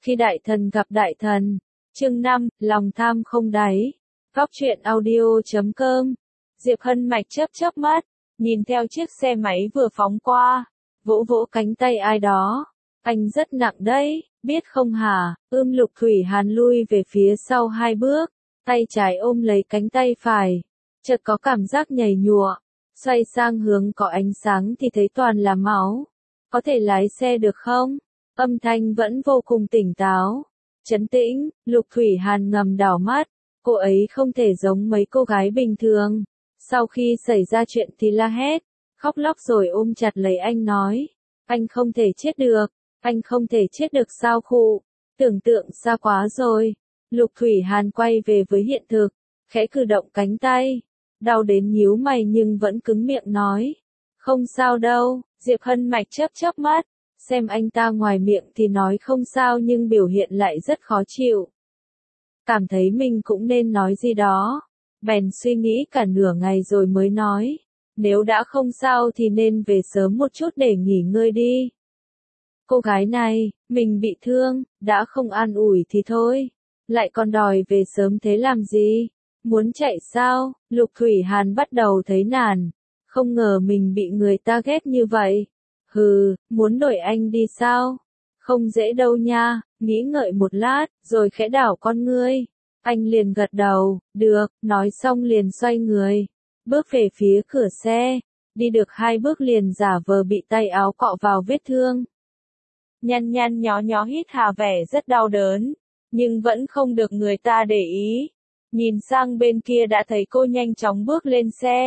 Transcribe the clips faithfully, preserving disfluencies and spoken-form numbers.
Khi đại thần gặp đại thần. Chương năm, lòng tham không đáy. Góc truyện audio chấm com. Diệp Hân Mạch chớp chớp mắt, nhìn theo chiếc xe máy vừa phóng qua, vỗ vỗ cánh tay ai đó. Anh rất nặng đấy, biết không hả? Ưm Lục Thủy Hàn lui về phía sau hai bước, tay trái ôm lấy cánh tay phải, chợt có cảm giác nhầy nhụa, xoay sang hướng có ánh sáng thì thấy toàn là máu. Có thể lái xe được không? Âm thanh vẫn vô cùng tỉnh táo, trấn tĩnh. Lục Thủy Hàn ngầm đảo mắt, cô ấy không thể giống mấy cô gái bình thường. Sau khi xảy ra chuyện thì la hét, khóc lóc rồi ôm chặt lấy anh nói, anh không thể chết được, anh không thể chết được sao khụ, tưởng tượng xa quá rồi. Lục Thủy Hàn quay về với hiện thực, khẽ cử động cánh tay, đau đến nhíu mày nhưng vẫn cứng miệng nói, không sao đâu. Diệp Hân Mạch chớp chớp mắt, xem anh ta ngoài miệng thì nói không sao nhưng biểu hiện lại rất khó chịu. Cảm thấy mình cũng nên nói gì đó, bèn suy nghĩ cả nửa ngày rồi mới nói, nếu đã không sao thì nên về sớm một chút để nghỉ ngơi đi. Cô gái này, mình bị thương, đã không an ủi thì thôi, lại còn đòi về sớm thế làm gì? Muốn chạy sao? Lục Thủy Hàn bắt đầu thấy nản, không ngờ mình bị người ta ghét như vậy. Hừ, muốn đổi anh đi sao? Không dễ đâu nha. Nghĩ ngợi một lát, rồi khẽ đảo con ngươi. Anh liền gật đầu, được, nói xong liền xoay người, bước về phía cửa xe. Đi được hai bước liền giả vờ bị tay áo cọ vào vết thương. Nhăn nhăn nhó nhó hít hà vẻ rất đau đớn, nhưng vẫn không được người ta để ý. Nhìn sang bên kia đã thấy cô nhanh chóng bước lên xe.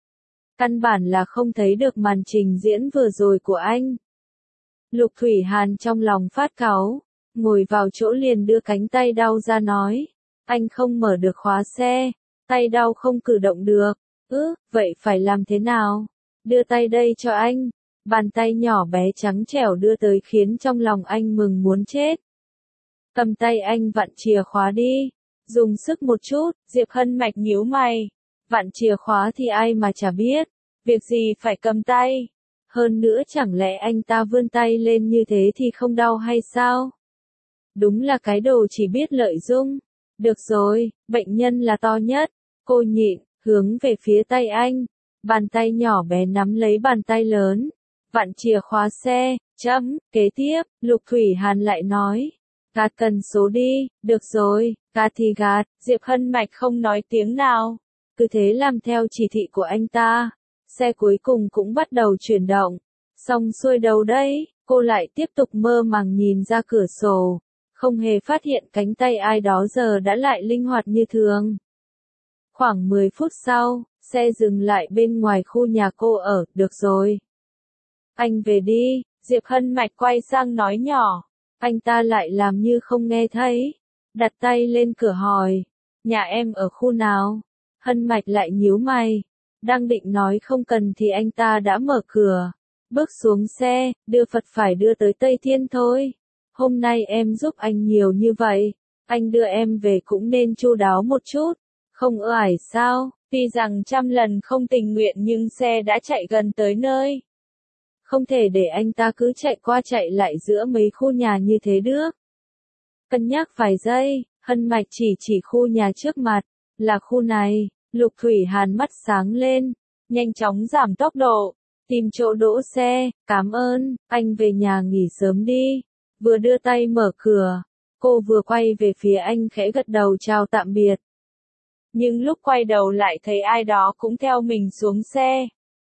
Căn bản là không thấy được màn trình diễn vừa rồi của anh. Lục Thủy Hàn trong lòng phát cáu, ngồi vào chỗ liền đưa cánh tay đau ra nói, anh không mở được khóa xe, tay đau không cử động được. Ứ, vậy phải làm thế nào? Đưa tay đây cho anh. Bàn tay nhỏ bé trắng trẻo đưa tới khiến trong lòng anh mừng muốn chết. Cầm tay anh vặn chìa khóa đi. Dùng sức một chút. Diệp Hân Mạch nhíu mày. Vặn chìa khóa thì ai mà chả biết, việc gì phải cầm tay. Hơn nữa chẳng lẽ anh ta vươn tay lên như thế thì không đau hay sao? Đúng là cái đồ chỉ biết lợi dụng. Được rồi, bệnh nhân là to nhất. Cô nhịn, hướng về phía tay anh. Bàn tay nhỏ bé nắm lấy bàn tay lớn. Vặn chìa khóa xe, chấm. Kế tiếp, Lục Thủy Hàn lại nói, gạt cần số đi. Được rồi, gạt thì gạt. Diệp Hân Mạch không nói tiếng nào, cứ thế làm theo chỉ thị của anh ta. Xe cuối cùng cũng bắt đầu chuyển động. Xong xuôi đâu đấy, cô lại tiếp tục mơ màng nhìn ra cửa sổ, không hề phát hiện cánh tay ai đó giờ đã lại linh hoạt như thường. Khoảng mười phút sau, xe dừng lại bên ngoài khu nhà cô ở. Được rồi, anh về đi. Diệp Hân Mạch quay sang nói nhỏ. Anh ta lại làm như không nghe thấy, đặt tay lên cửa hỏi, nhà em ở khu nào? Hân Mạch lại nhíu mày, đang định nói không cần thì anh ta đã mở cửa, bước xuống xe, đưa Phật phải đưa tới Tây Thiên thôi. Hôm nay em giúp anh nhiều như vậy, anh đưa em về cũng nên chu đáo một chút, không ưa ải sao? Tuy rằng trăm lần không tình nguyện nhưng xe đã chạy gần tới nơi. Không thể để anh ta cứ chạy qua chạy lại giữa mấy khu nhà như thế được. Cân nhắc vài giây, Hân Mạch chỉ chỉ khu nhà trước mặt, là khu này. Lục Thủy Hàn mắt sáng lên, nhanh chóng giảm tốc độ, tìm chỗ đỗ xe. Cảm ơn, anh về nhà nghỉ sớm đi. Vừa đưa tay mở cửa, cô vừa quay về phía anh khẽ gật đầu chào tạm biệt. Nhưng lúc quay đầu lại thấy ai đó cũng theo mình xuống xe.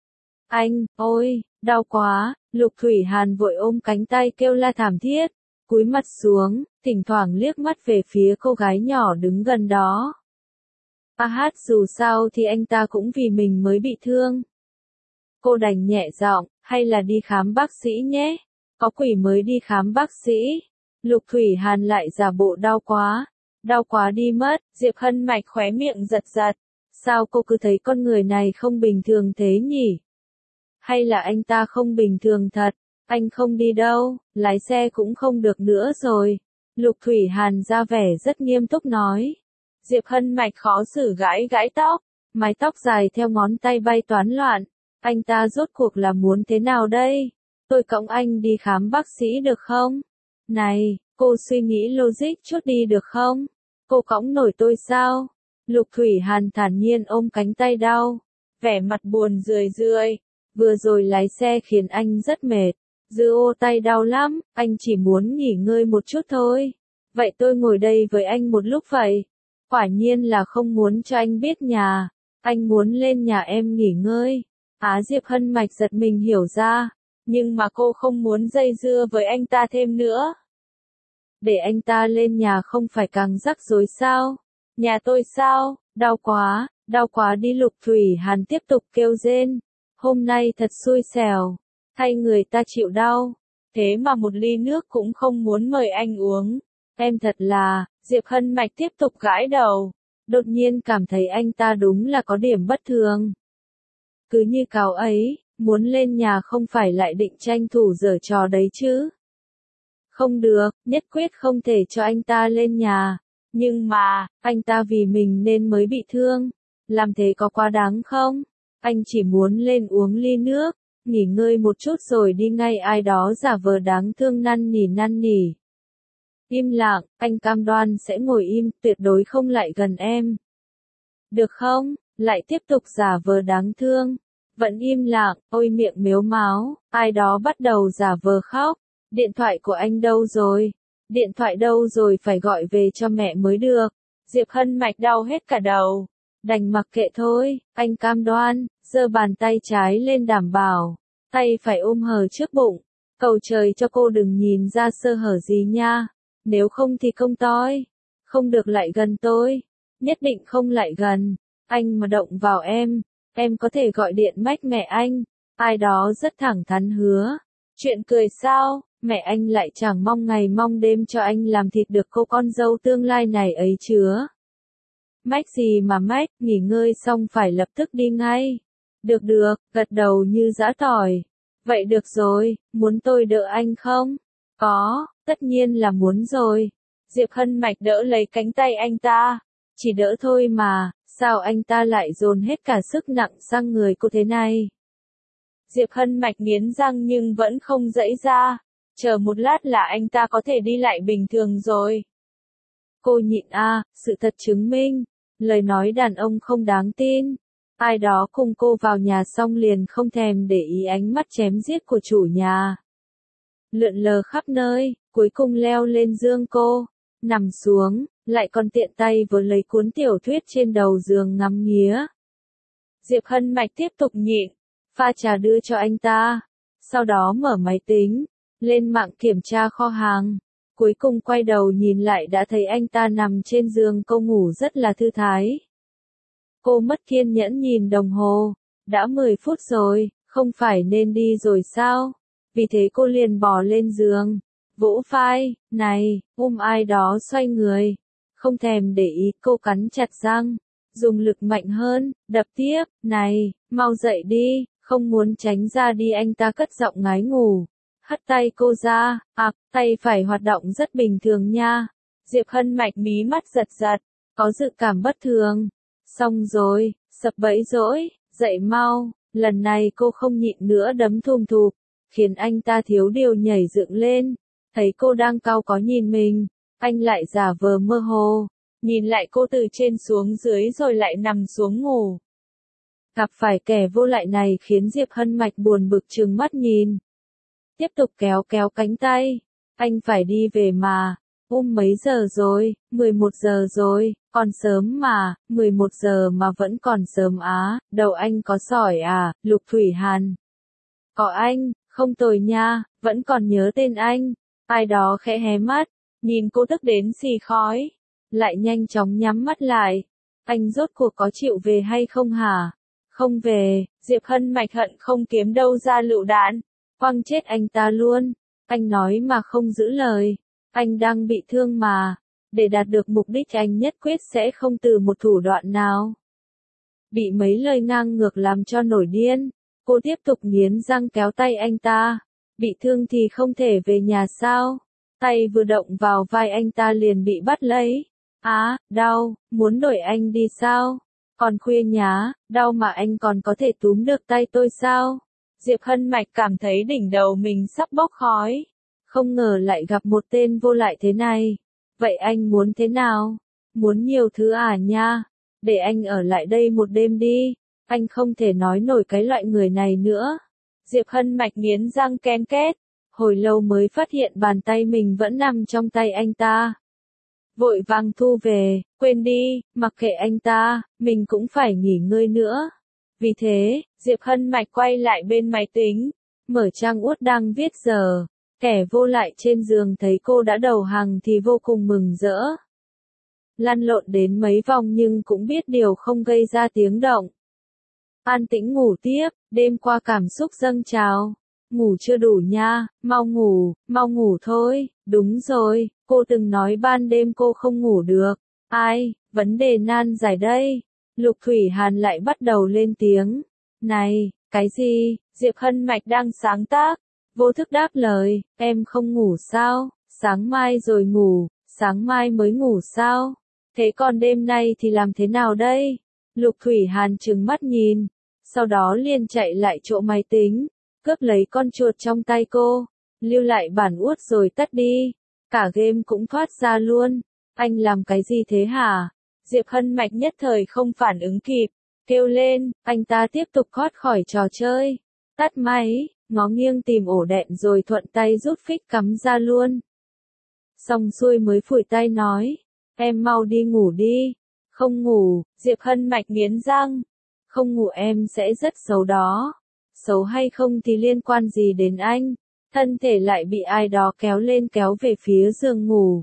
Anh, ôi, đau quá. Lục Thủy Hàn vội ôm cánh tay kêu la thảm thiết, cúi mặt xuống, thỉnh thoảng liếc mắt về phía cô gái nhỏ đứng gần đó. A hát dù sao thì anh ta cũng vì mình mới bị thương. Cô đành nhẹ giọng, hay là đi khám bác sĩ nhé. Có quỷ mới đi khám bác sĩ. Lục Thủy Hàn lại giả bộ đau quá. Đau quá đi mất. Diệp Hân Mạch khóe miệng giật giật. Sao cô cứ thấy con người này không bình thường thế nhỉ? Hay là anh ta không bình thường thật? Anh không đi đâu, lái xe cũng không được nữa rồi. Lục Thủy Hàn ra vẻ rất nghiêm túc nói. Diệp Hân Mạch khó xử gãi gãi tóc, mái tóc dài theo ngón tay bay toán loạn. Anh ta rốt cuộc là muốn thế nào đây? Tôi cõng anh đi khám bác sĩ được không? Này, Cô suy nghĩ logic chút đi được không? Cô cõng nổi tôi sao? Lục Thủy Hàn thản nhiên ôm cánh tay đau, vẻ mặt buồn rười rượi. Vừa rồi lái xe khiến anh rất mệt. Dư ô tay đau lắm, anh chỉ muốn nghỉ ngơi một chút thôi. Vậy tôi ngồi đây với anh một lúc vậy. Quả nhiên là không muốn cho anh biết nhà. Anh muốn lên nhà em nghỉ ngơi. Á Diệp Hân Mạch giật mình hiểu ra. Nhưng mà cô không muốn dây dưa với anh ta thêm nữa. Để anh ta lên nhà không phải càng rắc rối sao? Nhà tôi sao? Đau quá, đau quá đi. Lục Thủy Hàn tiếp tục kêu rên. Hôm nay thật xui xẻo. Thay người ta chịu đau. Thế mà một ly nước cũng không muốn mời anh uống. Em thật là, Diệp Hân Mạch tiếp tục gãi đầu. Đột nhiên cảm thấy anh ta đúng là có điểm bất thường. Cứ như cáo ấy, muốn lên nhà không phải lại định tranh thủ giở trò đấy chứ. Không được, nhất quyết không thể cho anh ta lên nhà. Nhưng mà, anh ta vì mình nên mới bị thương. Làm thế có quá đáng không? Anh chỉ muốn lên uống ly nước, nghỉ ngơi một chút rồi đi ngay. Ai đó giả vờ đáng thương năn nỉ năn nỉ. Im lặng, anh cam đoan sẽ ngồi im, tuyệt đối không lại gần em. Được không? Lại tiếp tục giả vờ đáng thương. Vẫn im lặng, ôi miệng mếu máo, ai đó bắt đầu giả vờ khóc. Điện thoại của anh đâu rồi? Điện thoại đâu rồi, phải gọi về cho mẹ mới được. Diệp Hân Mạch đau hết cả đầu. Đành mặc kệ thôi, anh cam đoan, giơ bàn tay trái lên đảm bảo. Tay phải ôm hờ trước bụng. Cầu trời cho cô đừng nhìn ra sơ hở gì nha. Nếu không thì công toi. Không được lại gần tôi. Nhất định không lại gần. Anh mà động vào em, em có thể gọi điện mách mẹ anh. Ai đó rất thẳng thắn hứa. Chuyện cười sao, mẹ anh lại chẳng mong ngày mong đêm cho anh làm thịt được cô con dâu tương lai này ấy chứa. Mách gì mà mách, nghỉ ngơi xong phải lập tức đi ngay. Được được, gật đầu như giã tỏi. Vậy được rồi, muốn tôi đỡ anh không? Có, tất nhiên là muốn rồi. Diệp Hân Mạch đỡ lấy cánh tay anh ta. Chỉ đỡ thôi mà, sao anh ta lại dồn hết cả sức nặng sang người cô thế này? Diệp Hân Mạch nghiến răng nhưng vẫn không giãy ra. Chờ một lát là anh ta có thể đi lại bình thường rồi. Cô nhịn a, sự thật chứng minh. Lời nói đàn ông không đáng tin. Ai đó cùng cô vào nhà xong liền không thèm để ý ánh mắt chém giết của chủ nhà. Lượn lờ khắp nơi, cuối cùng leo lên giường cô. Nằm xuống, lại còn tiện tay vừa lấy cuốn tiểu thuyết trên đầu giường ngắm nghía. Diệp Hân Mạch tiếp tục nhịn, pha trà đưa cho anh ta. Sau đó mở máy tính, lên mạng kiểm tra kho hàng. Cuối cùng quay đầu nhìn lại đã thấy anh ta nằm trên giường cô ngủ rất là thư thái. Cô mất kiên nhẫn nhìn đồng hồ. Đã mười phút rồi, không phải nên đi rồi sao? Vì thế cô liền bò lên giường. Vỗ vai, này, ôm ai đó xoay người. Không thèm để ý, cô cắn chặt răng. Dùng lực mạnh hơn, đập tiếp, này, mau dậy đi, không muốn tránh ra đi. Anh ta cất giọng ngái ngủ. Hất tay cô ra, à, tay phải hoạt động rất bình thường nha. Diệp Hân Mạch mí mắt giật giật, có dự cảm bất thường. Xong rồi, sập bẫy rỗi, dậy mau. Lần này cô không nhịn nữa đấm thùm thụp, khiến anh ta thiếu điều nhảy dựng lên. Thấy cô đang cau có nhìn mình, anh lại giả vờ mơ hồ, nhìn lại cô từ trên xuống dưới rồi lại nằm xuống ngủ. Gặp phải kẻ vô lại này khiến Diệp Hân Mạch buồn bực trừng mắt nhìn. Tiếp tục kéo kéo cánh tay. Anh phải đi về mà. Ôm mấy giờ rồi? mười một giờ rồi, còn sớm mà, mười một giờ mà vẫn còn sớm á. Đầu anh có sỏi à, Lục Thủy Hàn? Có anh, không tồi nha, vẫn còn nhớ tên anh. Ai đó khẽ hé mắt, nhìn cô tức đến xì khói, lại nhanh chóng nhắm mắt lại. Anh rốt cuộc có chịu về hay không hả? Không về. Diệp Hân Mạch hận không kiếm đâu ra lựu đạn, quăng chết anh ta luôn. Anh nói mà không giữ lời. Anh đang bị thương mà. Để đạt được mục đích anh nhất quyết sẽ không từ một thủ đoạn nào. Bị mấy lời ngang ngược làm cho nổi điên, cô tiếp tục nghiến răng kéo tay anh ta. Bị thương thì không thể về nhà sao? Tay vừa động vào vai anh ta liền bị bắt lấy. Á, đau, muốn đuổi anh đi sao? Còn khuya nhá, đau mà anh còn có thể túm được tay tôi sao? Diệp Hân Mạch cảm thấy đỉnh đầu mình sắp bốc khói. không ngờ lại gặp một tên vô lại thế này. Vậy anh muốn thế nào? Muốn nhiều thứ à nha? Để anh ở lại đây một đêm đi. Anh không thể nói nổi cái loại người này nữa. Diệp Hân Mạch nghiến răng ken két. Hồi lâu mới phát hiện bàn tay mình vẫn nằm trong tay anh ta. Vội vàng thu về, quên đi, mặc kệ anh ta, mình cũng phải nghỉ ngơi nữa. Vì thế, Diệp Hân Mạch quay lại bên máy tính, mở trang Word đang viết giờ. Kẻ vô lại trên giường thấy cô đã đầu hàng thì vô cùng mừng rỡ. Lăn lộn đến mấy vòng nhưng cũng biết điều không gây ra tiếng động. An tĩnh ngủ tiếp, đêm qua cảm xúc dâng trào. Ngủ chưa đủ nha, mau ngủ, mau ngủ thôi, đúng rồi, cô từng nói ban đêm cô không ngủ được. Ai, vấn đề nan giải đây. Lục Thủy Hàn lại bắt đầu lên tiếng. Này, cái gì, Diệp Hân Mạch đang sáng tác. Vô thức đáp lời, em không ngủ sao, sáng mai rồi ngủ, sáng mai mới ngủ sao. Thế còn đêm nay thì làm thế nào đây? Lục Thủy Hàn trừng mắt nhìn, sau đó liền chạy lại chỗ máy tính, cướp lấy con chuột trong tay cô, lưu lại bản Word rồi tắt đi. Cả game cũng thoát ra luôn. Anh làm cái gì thế hả? Diệp Hân Mạch nhất thời không phản ứng kịp, kêu lên, anh ta tiếp tục thoát khỏi trò chơi. Tắt máy, ngó nghiêng tìm ổ đệm rồi thuận tay rút phích cắm ra luôn. Xong xuôi mới phủi tay nói, em mau đi ngủ đi. Không ngủ, Diệp Hân Mạch nghiến răng. Không ngủ em sẽ rất xấu đó. Xấu hay không thì liên quan gì đến anh? Thân thể lại bị ai đó kéo lên kéo về phía giường ngủ.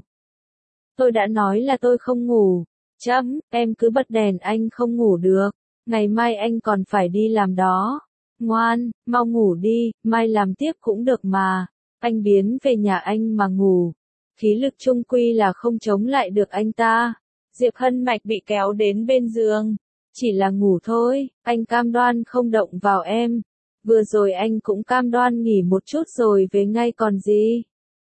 Tôi đã nói là tôi không ngủ. Chấm, em cứ bật đèn anh không ngủ được. Ngày mai anh còn phải đi làm đó. Ngoan, mau ngủ đi, mai làm tiếp cũng được mà. Anh biến về nhà anh mà ngủ. Khí lực chung quy là không chống lại được anh ta. Diệp Hân Mạch bị kéo đến bên giường. Chỉ là ngủ thôi, anh cam đoan không động vào em. Vừa rồi anh cũng cam đoan nghỉ một chút rồi về ngay còn gì.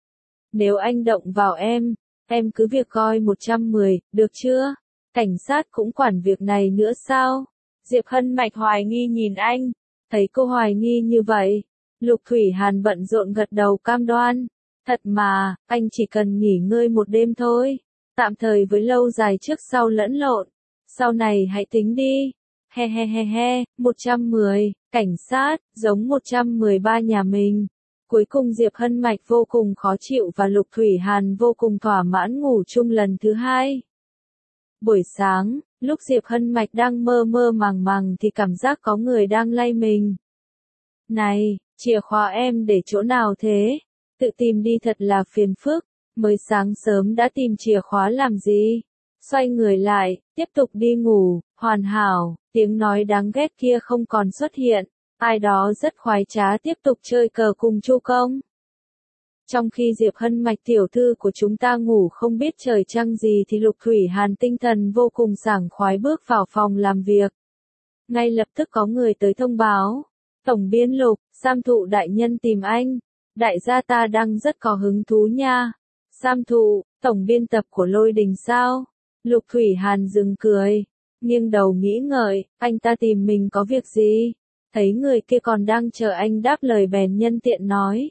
Nếu anh động vào em, em cứ việc coi một trăm mười, được chưa? Cảnh sát cũng quản việc này nữa sao? Diệp Hân Mạch hoài nghi nhìn anh. Thấy cô hoài nghi như vậy, Lục Thủy Hàn bận rộn gật đầu cam đoan. Thật mà, anh chỉ cần nghỉ ngơi một đêm thôi. Tạm thời với lâu dài trước sau lẫn lộn. Sau này hãy tính đi. He he he he, một trăm mười, cảnh sát, giống một trăm mười ba nhà mình. Cuối cùng Diệp Hân Mạch vô cùng khó chịu và Lục Thủy Hàn vô cùng thỏa mãn ngủ chung lần thứ hai. Buổi sáng, lúc Diệp Hân Mạch đang mơ mơ màng màng thì cảm giác có người đang lay mình. Này, chìa khóa em để chỗ nào thế? Tự tìm đi thật là phiền phức, mới sáng sớm đã tìm chìa khóa làm gì? Xoay người lại, tiếp tục đi ngủ, hoàn hảo, tiếng nói đáng ghét kia không còn xuất hiện, ai đó rất khoái trá tiếp tục chơi cờ cùng Chu Công. Trong khi Diệp Hân Mạch tiểu thư của chúng ta ngủ không biết trời trăng gì thì Lục Thủy Hàn tinh thần vô cùng sảng khoái bước vào phòng làm việc. Ngay lập tức có người tới thông báo, Tổng biên Lục, Sam Thụ đại nhân tìm anh, đại gia ta đang rất có hứng thú nha. Sam Thụ, tổng biên tập của Lôi Đình sao? Lục Thủy Hàn dừng cười, nghiêng đầu nghĩ ngợi, anh ta tìm mình có việc gì? Thấy người kia còn đang chờ anh đáp lời bèn nhân tiện nói.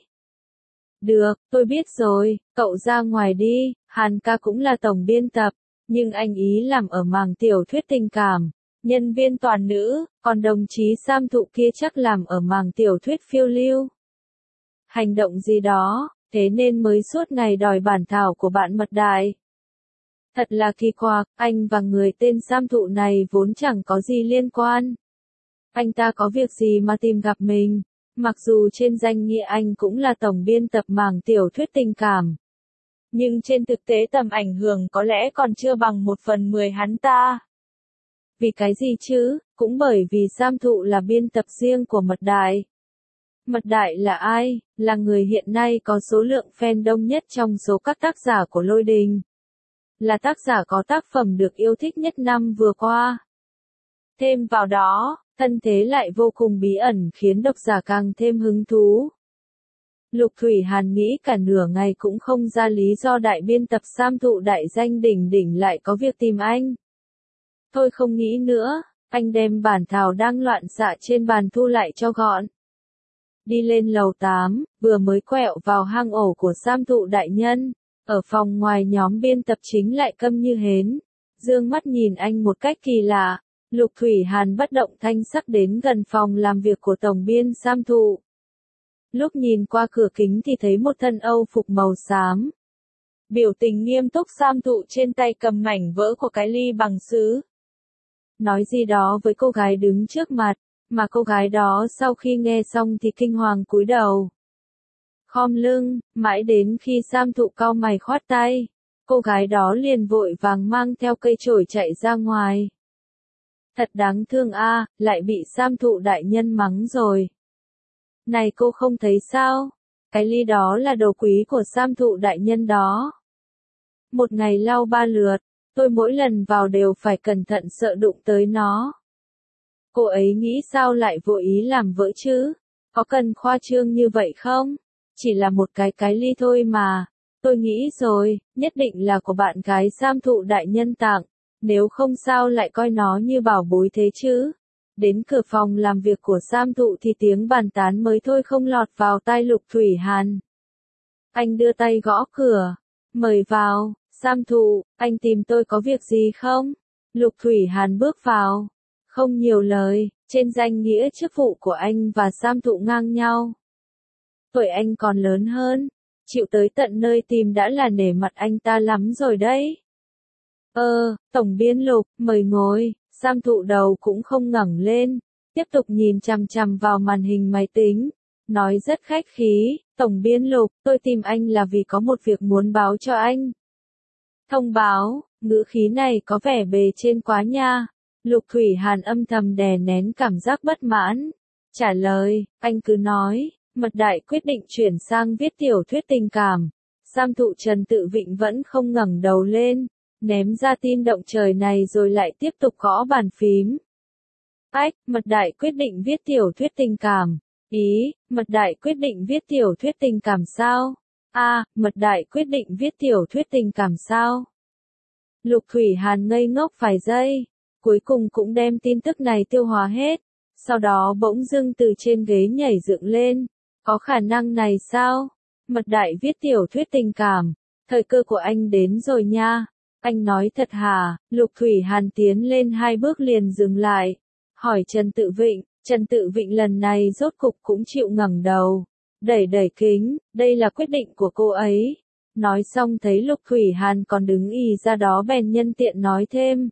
Được, tôi biết rồi, cậu ra ngoài đi, Hàn ca cũng là tổng biên tập, nhưng anh ý làm ở mảng tiểu thuyết tình cảm, nhân viên toàn nữ, còn đồng chí Sam Thụ kia chắc làm ở mảng tiểu thuyết phiêu lưu. Hành động gì đó, thế nên mới suốt ngày đòi bản thảo của bạn Mật Đại. Thật là kỳ quặc, anh và người tên Sam Thụ này vốn chẳng có gì liên quan. Anh ta có việc gì mà tìm gặp mình, mặc dù trên danh nghĩa anh cũng là tổng biên tập mảng tiểu thuyết tình cảm. Nhưng trên thực tế tầm ảnh hưởng có lẽ còn chưa bằng một phần mười hắn ta. Vì cái gì chứ, cũng bởi vì Sam Thụ là biên tập riêng của Mật Đại. Mật Đại là ai? Là người hiện nay có số lượng fan đông nhất trong số các tác giả của Lôi Đình. Là tác giả có tác phẩm được yêu thích nhất năm vừa qua. Thêm vào đó, thân thế lại vô cùng bí ẩn khiến độc giả càng thêm hứng thú. Lục Thủy Hàn nghĩ cả nửa ngày cũng không ra lý do đại biên tập Sam Thụ đại danh đỉnh đỉnh lại có việc tìm anh. Thôi không nghĩ nữa, anh đem bản thảo đang loạn xạ trên bàn thu lại cho gọn. Đi lên lầu tám, vừa mới quẹo vào hang ổ của Sam Thụ đại nhân. Ở phòng ngoài nhóm biên tập chính lại câm như hến. Dương mắt nhìn anh một cách kỳ lạ. Lục Thủy Hàn bất động thanh sắc đến gần phòng làm việc của tổng biên Sam Thụ. Lúc nhìn qua cửa kính thì thấy một thân âu phục màu xám. Biểu tình nghiêm túc Sam Thụ trên tay cầm mảnh vỡ của cái ly bằng sứ. Nói gì đó với cô gái đứng trước mặt, mà cô gái đó sau khi nghe xong thì kinh hoàng cúi đầu. Khom lưng, mãi đến khi Sam Thụ cau mày khoát tay, cô gái đó liền vội vàng mang theo cây chổi chạy ra ngoài. Thật đáng thương a, lại bị Sam Thụ đại nhân mắng rồi. Này cô không thấy sao? Cái ly đó là đồ quý của Sam Thụ đại nhân đó. Một ngày lau ba lượt, tôi mỗi lần vào đều phải cẩn thận sợ đụng tới nó. Cô ấy nghĩ sao lại vô ý làm vỡ chứ? Có cần khoa trương như vậy không? Chỉ là một cái cái ly thôi mà. Tôi nghĩ rồi, nhất định là của bạn gái Sam Thụ đại nhân tặng. Nếu không sao lại coi nó như bảo bối thế chứ. Đến cửa phòng làm việc của Sam Thụ thì tiếng bàn tán mới thôi không lọt vào tai Lục Thủy Hàn. Anh đưa tay gõ cửa. Mời vào, Sam Thụ, anh tìm tôi có việc gì không? Lục Thủy Hàn bước vào. Không nhiều lời, trên danh nghĩa chức vụ của anh và Sam Thụ ngang nhau. Tuổi anh còn lớn hơn, chịu tới tận nơi tìm đã là nể mặt anh ta lắm rồi đấy. Ờ, tổng biên Lục, mời ngồi. Sam Thụ đầu cũng không ngẩng lên, tiếp tục nhìn chằm chằm vào màn hình máy tính, nói rất khách khí, tổng biên Lục, tôi tìm anh là vì có một việc muốn báo cho anh. Thông báo, ngữ khí này có vẻ bề trên quá nha. Lục Thủy Hàn âm thầm đè nén cảm giác bất mãn. Trả lời, anh cứ nói, Mật Đại quyết định chuyển sang viết tiểu thuyết tình cảm. Sam Thụ Trần Tự Vịnh vẫn không ngẩng đầu lên, ném ra tin động trời này rồi lại tiếp tục gõ bàn phím. Ách, Mật Đại quyết định viết tiểu thuyết tình cảm. Ý, Mật Đại quyết định viết tiểu thuyết tình cảm sao? A, à, Mật Đại quyết định viết tiểu thuyết tình cảm sao? Lục Thủy Hàn ngây ngốc vài giây, cuối cùng cũng đem tin tức này tiêu hóa hết. Sau đó bỗng dưng từ trên ghế nhảy dựng lên. Có khả năng này sao? Mật Đại viết tiểu thuyết tình cảm. Thời cơ của anh đến rồi nha. Anh nói thật hả? Lục Thủy Hàn tiến lên hai bước liền dừng lại. Hỏi Trần Tự Vịnh. Trần Tự Vịnh lần này rốt cục cũng chịu ngẩng đầu. Đẩy đẩy kính, đây là quyết định của cô ấy. Nói xong thấy Lục Thủy Hàn còn đứng ì ra đó bèn nhân tiện nói thêm.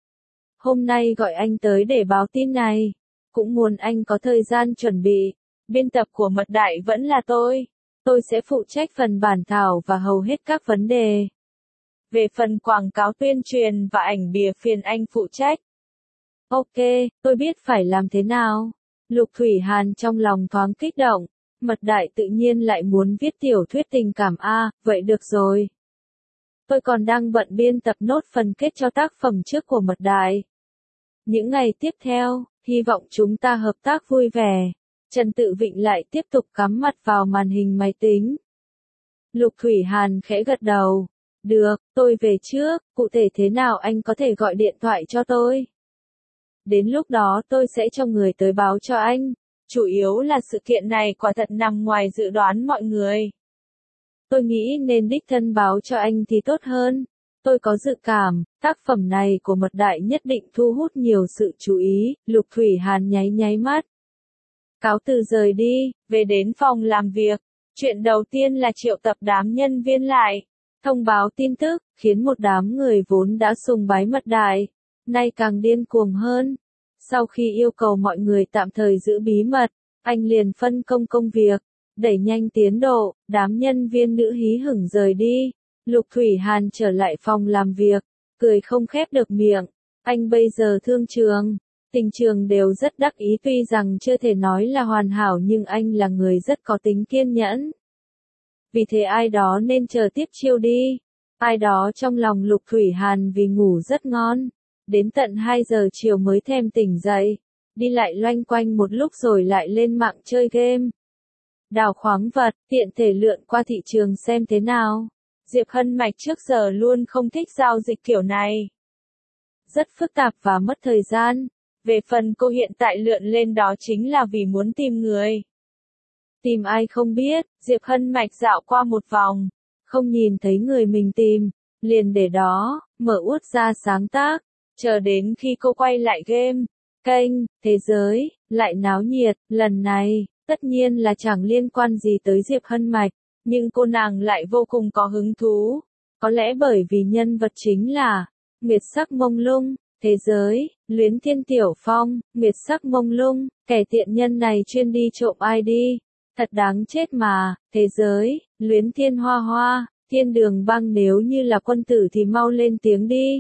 Hôm nay gọi anh tới để báo tin này. Cũng muốn anh có thời gian chuẩn bị. Biên tập của Mật Đại vẫn là tôi. Tôi sẽ phụ trách phần bản thảo và hầu hết các vấn đề. Về phần quảng cáo tuyên truyền và ảnh bìa phiền anh phụ trách. Ok, tôi biết phải làm thế nào. Lục Thủy Hàn trong lòng thoáng kích động. Mật Đại tự nhiên lại muốn viết tiểu thuyết tình cảm a, à, vậy được rồi. Tôi còn đang bận biên tập nốt phần kết cho tác phẩm trước của Mật Đại. Những ngày tiếp theo, hy vọng chúng ta hợp tác vui vẻ. Trần Tự Vịnh lại tiếp tục cắm mặt vào màn hình máy tính. Lục Thủy Hàn khẽ gật đầu. Được, tôi về trước, cụ thể thế nào anh có thể gọi điện thoại cho tôi. Đến lúc đó tôi sẽ cho người tới báo cho anh. Chủ yếu là sự kiện này quả thật nằm ngoài dự đoán mọi người. Tôi nghĩ nên đích thân báo cho anh thì tốt hơn. Tôi có dự cảm, tác phẩm này của Mật Đại nhất định thu hút nhiều sự chú ý. Lục Thủy Hàn nháy nháy mắt. Cáo từ rời đi, về đến phòng làm việc. Chuyện đầu tiên là triệu tập đám nhân viên lại. Thông báo tin tức, khiến một đám người vốn đã sùng bái Mật Đại, nay càng điên cuồng hơn. Sau khi yêu cầu mọi người tạm thời giữ bí mật, anh liền phân công công việc, đẩy nhanh tiến độ, đám nhân viên nữ hí hửng rời đi. Lục Thủy Hàn trở lại phòng làm việc, cười không khép được miệng. Anh bây giờ thương Trường, Tình Trường đều rất đắc ý, tuy rằng chưa thể nói là hoàn hảo nhưng anh là người rất có tính kiên nhẫn. Vì thế ai đó nên chờ tiếp chiêu đi. Ai đó trong lòng Lục Thủy Hàn vì ngủ rất ngon. Đến tận hai giờ chiều mới thèm tỉnh dậy. Đi lại loanh quanh một lúc rồi lại lên mạng chơi game. Đào khoáng vật, tiện thể lượn qua thị trường xem thế nào. Diệp Hân Mạch trước giờ luôn không thích giao dịch kiểu này. Rất phức tạp và mất thời gian. Về phần cô hiện tại lượn lên đó chính là vì muốn tìm người. Tìm ai không biết, Diệp Hân Mạch dạo qua một vòng, không nhìn thấy người mình tìm, liền để đó, mở út ra sáng tác, chờ đến khi cô quay lại game, kênh, thế giới, lại náo nhiệt, lần này, tất nhiên là chẳng liên quan gì tới Diệp Hân Mạch, nhưng cô nàng lại vô cùng có hứng thú, có lẽ bởi vì nhân vật chính là, Nguyệt Sắc Mông Lung, thế giới, Luyến Thiên Tiểu Phong, Nguyệt Sắc Mông Lung, kẻ tiện nhân này chuyên đi trộm i đê, thật đáng chết mà, thế giới, Luyến Thiên Hoa Hoa, Thiên Đường Băng nếu như là quân tử thì mau lên tiếng đi.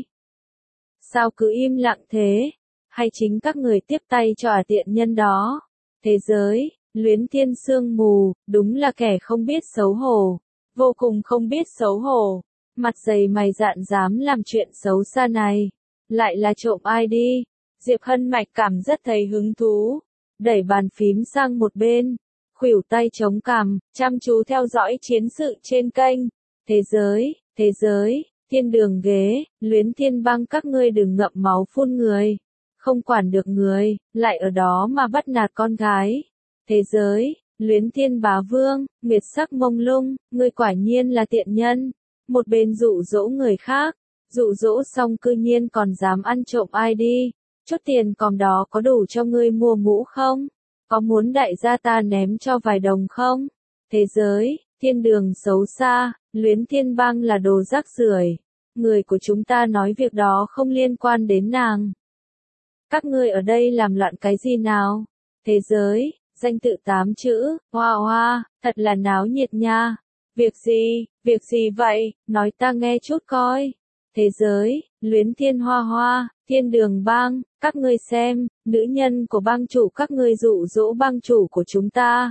Sao cứ im lặng thế? Hay chính các người tiếp tay cho ả tiện nhân đó? Thế giới, Luyến Thiên Sương Mù, đúng là kẻ không biết xấu hổ, vô cùng không biết xấu hổ, mặt dày mày dạn dám làm chuyện xấu xa này, lại là trộm i đê. Diệp Hân Mạch cảm rất thấy hứng thú, đẩy bàn phím sang một bên, khuỷu tay chống cằm, chăm chú theo dõi chiến sự trên kênh. Thế giới, thế giới, Thiên Đường Ghế, Luyến Thiên Băng các ngươi đừng ngậm máu phun người, không quản được người, lại ở đó mà bắt nạt con gái. Thế giới, Luyến Thiên Bá Vương, Nguyệt Sắc Mông Lung, ngươi quả nhiên là tiện nhân, một bên dụ dỗ người khác, dụ dỗ xong cư nhiên còn dám ăn trộm i đê, chút tiền còm đó có đủ cho ngươi mua mũ không? Có muốn đại gia ta ném cho vài đồng không? Thế giới, Thiên Đường xấu xa, Luyến Thiên Băng là đồ rác rưởi, người của chúng ta nói việc đó không liên quan đến nàng. Các ngươi ở đây làm loạn cái gì nào? Thế giới, danh tự tám chữ, hoa hoa, thật là náo nhiệt nha. Việc gì, việc gì vậy, nói ta nghe chút coi. Thế giới, Luyến Thiên Hoa Hoa, Thiên Đường Bang, các ngươi xem, nữ nhân của bang chủ các ngươi dụ dỗ bang chủ của chúng ta.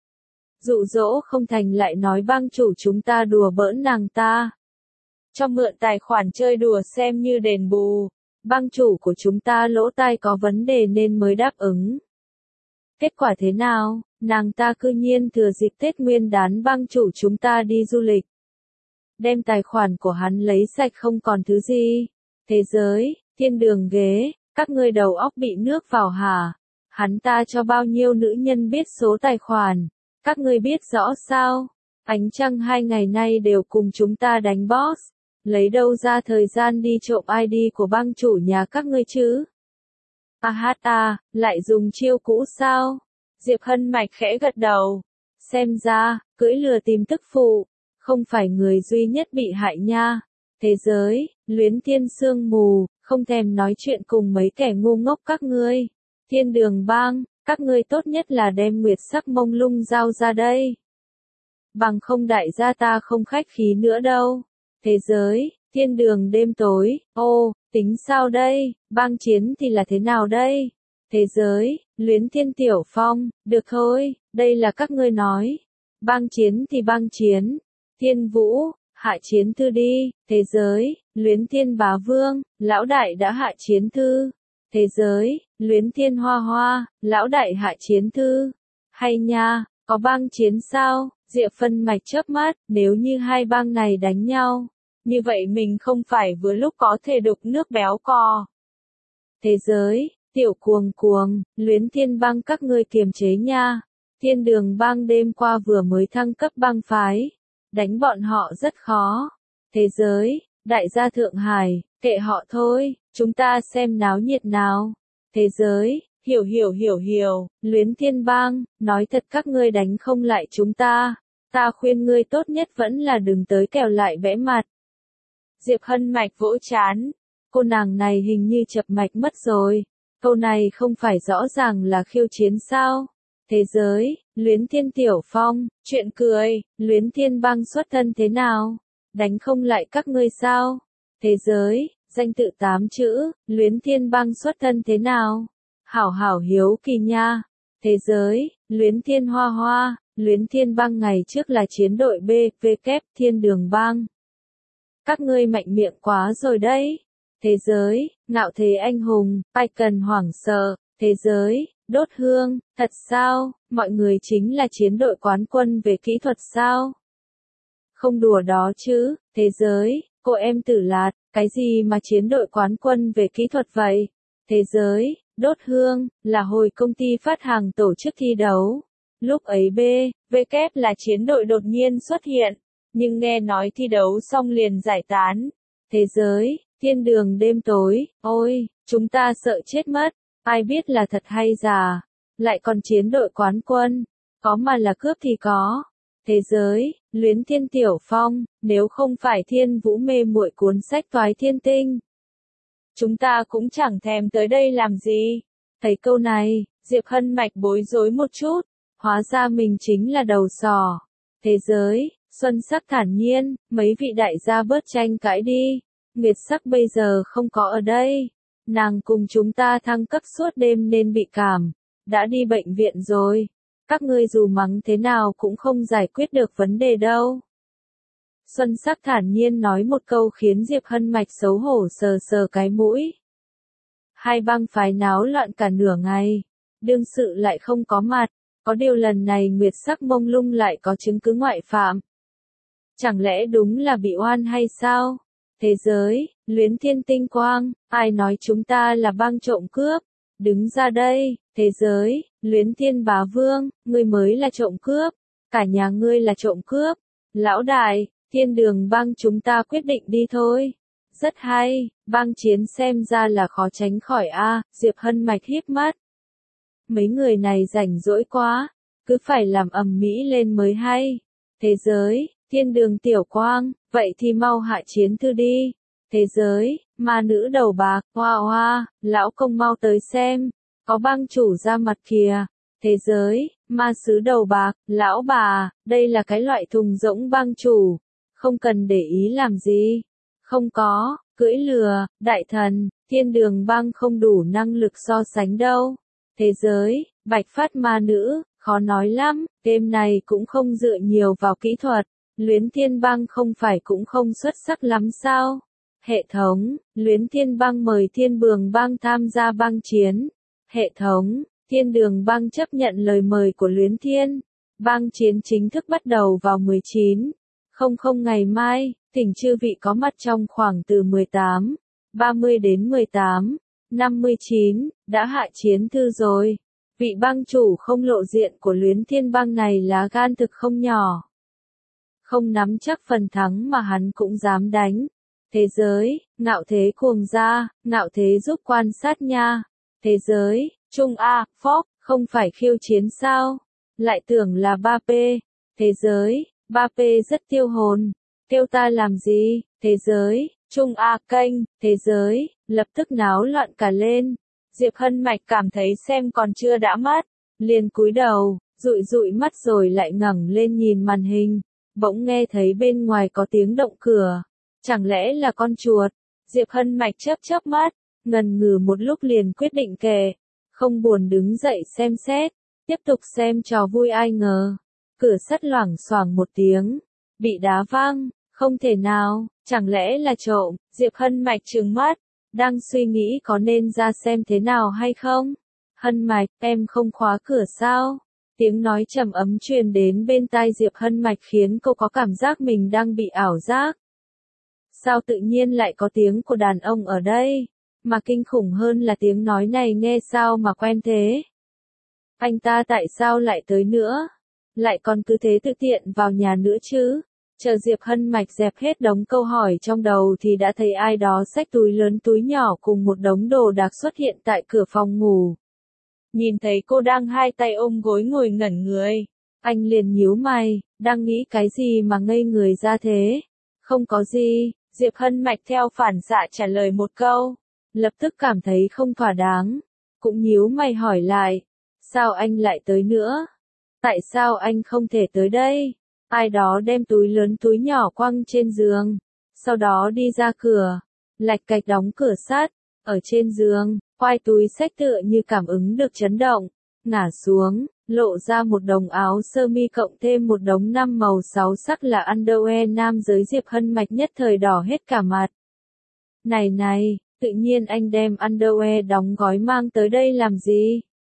Dụ dỗ không thành lại nói bang chủ chúng ta đùa bỡn nàng ta. Cho mượn tài khoản chơi đùa xem như đền bù. Bang chủ của chúng ta lỗ tai có vấn đề nên mới đáp ứng. Kết quả thế nào, nàng ta cư nhiên thừa dịp Tết Nguyên đán bang chủ chúng ta đi du lịch. Đem tài khoản của hắn lấy sạch không còn thứ gì. Thế giới, Thiên Đường Ghế, các ngươi đầu óc bị nước vào hả? Hắn ta cho bao nhiêu nữ nhân biết số tài khoản? Các ngươi biết rõ sao? Ánh Trăng hai ngày nay đều cùng chúng ta đánh boss. Lấy đâu ra thời gian đi trộm i đê của bang chủ nhà các ngươi chứ? A hát a, lại dùng chiêu cũ sao? Diệp Hân Mạch khẽ gật đầu. Xem ra, cưỡi lừa tìm tức phụ, không phải người duy nhất bị hại nha. Thế giới, Luyến Thiên Sương Mù, không thèm nói chuyện cùng mấy kẻ ngu ngốc các ngươi. Thiên Đường Bang, các ngươi tốt nhất là đem Nguyệt Sắc Mông Lung giao ra đây. Bằng không đại gia ta không khách khí nữa đâu. Thế giới, Thiên Đường đêm tối, ô, tính sao đây, bang chiến thì là thế nào đây? Thế giới, Luyến Thiên Tiểu Phong, được thôi, đây là các ngươi nói. Bang chiến thì bang chiến. Thiên Vũ, hạ chiến thư đi. Thế giới, Luyến Thiên Bá Vương, lão đại đã hạ chiến thư. Thế giới, Luyến Thiên Hoa Hoa, lão đại hạ chiến thư. Hay nha, có bang chiến sao? Diệp Hân Mạch chớp mắt, nếu như hai bang này đánh nhau, như vậy mình không phải vừa lúc có thể đục nước béo cò. Thế giới, Tiểu Cuồng Cuồng, Luyến Thiên Bang các ngươi kiềm chế nha. Thiên Đường Bang đêm qua vừa mới thăng cấp bang phái, đánh bọn họ rất khó. Thế giới, đại gia Thượng Hải, kệ họ thôi, chúng ta xem náo nhiệt nào. Thế giới, hiểu hiểu hiểu hiểu, Luyến Thiên Bang, nói thật các ngươi đánh không lại chúng ta, ta khuyên ngươi tốt nhất vẫn là đừng tới kèo lại bẽ mặt. Diệp Hân Mạch vỗ chán, cô nàng này hình như chập mạch mất rồi, câu này không phải rõ ràng là khiêu chiến sao? Thế giới, Luyến Thiên Tiểu Phong, chuyện cười, Luyến Thiên Bang xuất thân thế nào? Đánh không lại các ngươi sao? Thế giới, danh tự tám chữ, Luyến Thiên Bang xuất thân thế nào? Hảo hảo hiếu kỳ nha. Thế giới, Luyến Thiên Hoa Hoa, Luyến Thiên Bang ngày trước là chiến đội B, V kép Thiên Đường Bang. Các ngươi mạnh miệng quá rồi đấy. Thế giới, ngạo thế anh hùng, ai cần hoảng sợ. Thế giới, đốt hương, thật sao, mọi người chính là chiến đội quán quân về kỹ thuật sao? Không đùa đó chứ, thế giới, cô em Tử Lạt, cái gì mà chiến đội quán quân về kỹ thuật vậy? Thế giới, đốt hương, là hồi công ty phát hàng tổ chức thi đấu. Lúc ấy B, W là chiến đội đột nhiên xuất hiện, nhưng nghe nói thi đấu xong liền giải tán. Thế giới, thiên đường đêm tối, ôi, chúng ta sợ chết mất, ai biết là thật hay giả, lại còn chiến đội quán quân, có mà là cướp thì có. Thế giới, Luyến Thiên Tiểu Phong, nếu không phải Thiên Vũ mê muội cuốn sách Toái Thiên Tinh, chúng ta cũng chẳng thèm tới đây làm gì. Thấy câu này, Diệp Hân Mạch bối rối một chút, hóa ra mình chính là đầu sỏ. Thế giới, Xuân Sắc thản nhiên, mấy vị đại gia bớt tranh cãi đi, Nguyệt Sắc bây giờ không có ở đây, nàng cùng chúng ta thăng cấp suốt đêm nên bị cảm, đã đi bệnh viện rồi, các ngươi dù mắng thế nào cũng không giải quyết được vấn đề đâu. Xuân Sắc thản nhiên nói một câu khiến Diệp Hân Mạch xấu hổ sờ sờ cái mũi. Hai bang phái náo loạn cả nửa ngày, đương sự lại không có mặt, có điều lần này Nguyệt Sắc mông lung lại có chứng cứ ngoại phạm. Chẳng lẽ đúng là bị oan hay sao? Thế giới, Luyến Thiên Tinh Quang, ai nói chúng ta là bang trộm cướp? Đứng ra đây, thế giới, Luyến Thiên Bá Vương, ngươi mới là trộm cướp, cả nhà ngươi là trộm cướp. Lão đại, Thiên Đường bang chúng ta quyết định đi thôi. Rất hay, bang chiến xem ra là khó tránh khỏi a, Diệp Hân Mạch híp mắt. Mấy người này rảnh rỗi quá, cứ phải làm ầm mỹ lên mới hay. Thế giới, Thiên Đường Tiểu Quang, vậy thì mau hạ chiến thư đi. Thế giới, ma nữ đầu bạc, hoa hoa, lão công mau tới xem, có bang chủ ra mặt kìa. Thế giới, ma sứ đầu bạc, lão bà, đây là cái loại thùng rỗng bang chủ, không cần để ý làm gì. Không có, cưỡi lừa, đại thần, Thiên Đường bang không đủ năng lực so sánh đâu. Thế giới, bạch phát ma nữ, khó nói lắm, game này cũng không dựa nhiều vào kỹ thuật, Luyến Thiên bang không phải cũng không xuất sắc lắm sao? Hệ thống, Luyến Thiên bang mời Thiên Bường bang tham gia bang chiến. Hệ thống, Thiên Đường bang chấp nhận lời mời của Luyến Thiên. Bang chiến chính thức bắt đầu vào mười chín không không ngày mai, thỉnh chư vị có mặt trong khoảng từ mười tám ba mươi đến mười tám năm mươi chín, đã hạ chiến thư rồi. Vị bang chủ không lộ diện của Luyến Thiên bang này lá gan thực không nhỏ. Không nắm chắc phần thắng mà hắn cũng dám đánh. Thế giới, Ngạo Thế cuồng ra, Ngạo Thế giúp quan sát nha. Thế giới, Trung A, Phóc, không phải khiêu chiến sao? Lại tưởng là ba P. Thế giới, ba P rất tiêu hồn. Kêu ta làm gì? Thế giới, Trung A kênh, thế giới, lập tức náo loạn cả lên. Diệp Hân Mạch cảm thấy xem còn chưa đã mắt, liền cúi đầu, dụi dụi mắt rồi lại ngẩng lên nhìn màn hình, bỗng nghe thấy bên ngoài có tiếng động cửa. Chẳng lẽ là con chuột? Diệp Hân Mạch chớp chớp mắt, ngần ngừ một lúc liền quyết định kệ, không buồn đứng dậy xem xét, tiếp tục xem trò vui. Ai ngờ, cửa sắt loảng xoảng một tiếng, bị đá văng, không thể nào, chẳng lẽ là trộm? Diệp Hân Mạch trừng mắt, đang suy nghĩ có nên ra xem thế nào hay không. Hân Mạch, em không khóa cửa sao? Tiếng nói trầm ấm truyền đến bên tai Diệp Hân Mạch khiến cô có cảm giác mình đang bị ảo giác. Sao tự nhiên lại có tiếng của đàn ông ở đây? Mà kinh khủng hơn là tiếng nói này nghe sao mà quen thế? Anh ta tại sao lại tới nữa? Lại còn cứ thế tự tiện vào nhà nữa chứ? Chờ Diệp Hân Mạch dẹp hết đống câu hỏi trong đầu thì đã thấy ai đó xách túi lớn túi nhỏ cùng một đống đồ đạc xuất hiện tại cửa phòng ngủ. Nhìn thấy cô đang hai tay ôm gối ngồi ngẩn người, anh liền nhíu mày, đang nghĩ cái gì mà ngây người ra thế? Không có gì, Diệp Hân Mạch theo phản xạ trả lời một câu, lập tức cảm thấy không thỏa đáng, cũng nhíu mày hỏi lại, sao anh lại tới nữa? Tại sao anh không thể tới đây? Ai đó đem túi lớn túi nhỏ quăng trên giường, sau đó đi ra cửa, lạch cạch đóng cửa sắt, ở trên giường, khoai túi xách tựa như cảm ứng được chấn động, ngả xuống, lộ ra một đống áo sơ mi cộng thêm một đống năm màu sáu sắc là underwear nam giới. Diệp Hân Mạch nhất thời đỏ hết cả mặt. Này này, tự nhiên anh đem underwear đóng gói mang tới đây làm gì?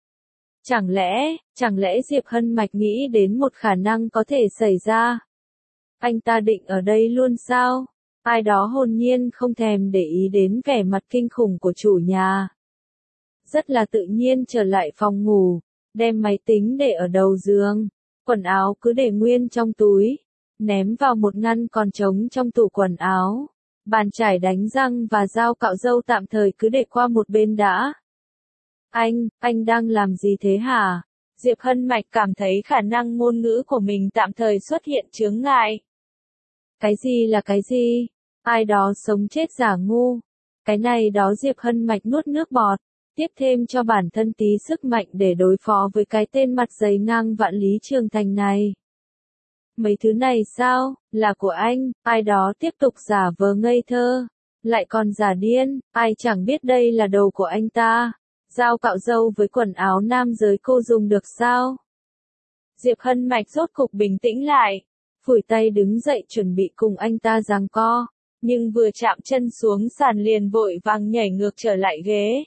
Chẳng lẽ, chẳng lẽ Diệp Hân Mạch nghĩ đến một khả năng có thể xảy ra? Anh ta định ở đây luôn sao? Ai đó hồn nhiên không thèm để ý đến vẻ mặt kinh khủng của chủ nhà. Rất là tự nhiên trở lại phòng ngủ, đem máy tính để ở đầu giường, quần áo cứ để nguyên trong túi, ném vào một ngăn còn trống trong tủ quần áo. Bàn chải đánh răng và dao cạo râu tạm thời cứ để qua một bên đã. Anh, anh đang làm gì thế hả? Diệp Hân Mạch cảm thấy khả năng ngôn ngữ của mình tạm thời xuất hiện chướng ngại. Cái gì là cái gì? Ai đó sống chết giả ngu. Cái này đó Diệp Hân Mạch nuốt nước bọt, tiếp thêm cho bản thân tí sức mạnh để đối phó với cái tên mặt dày ngang vạn Lý Trường Thành này. Mấy thứ này sao, là của anh, ai đó tiếp tục giả vờ ngây thơ, lại còn giả điên, ai chẳng biết đây là đồ của anh ta. Dao cạo râu với quần áo nam giới cô dùng được sao? Diệp Hân Mạch rốt cục bình tĩnh lại, phủi tay đứng dậy chuẩn bị cùng anh ta giằng co, nhưng vừa chạm chân xuống sàn liền vội vàng nhảy ngược trở lại ghế.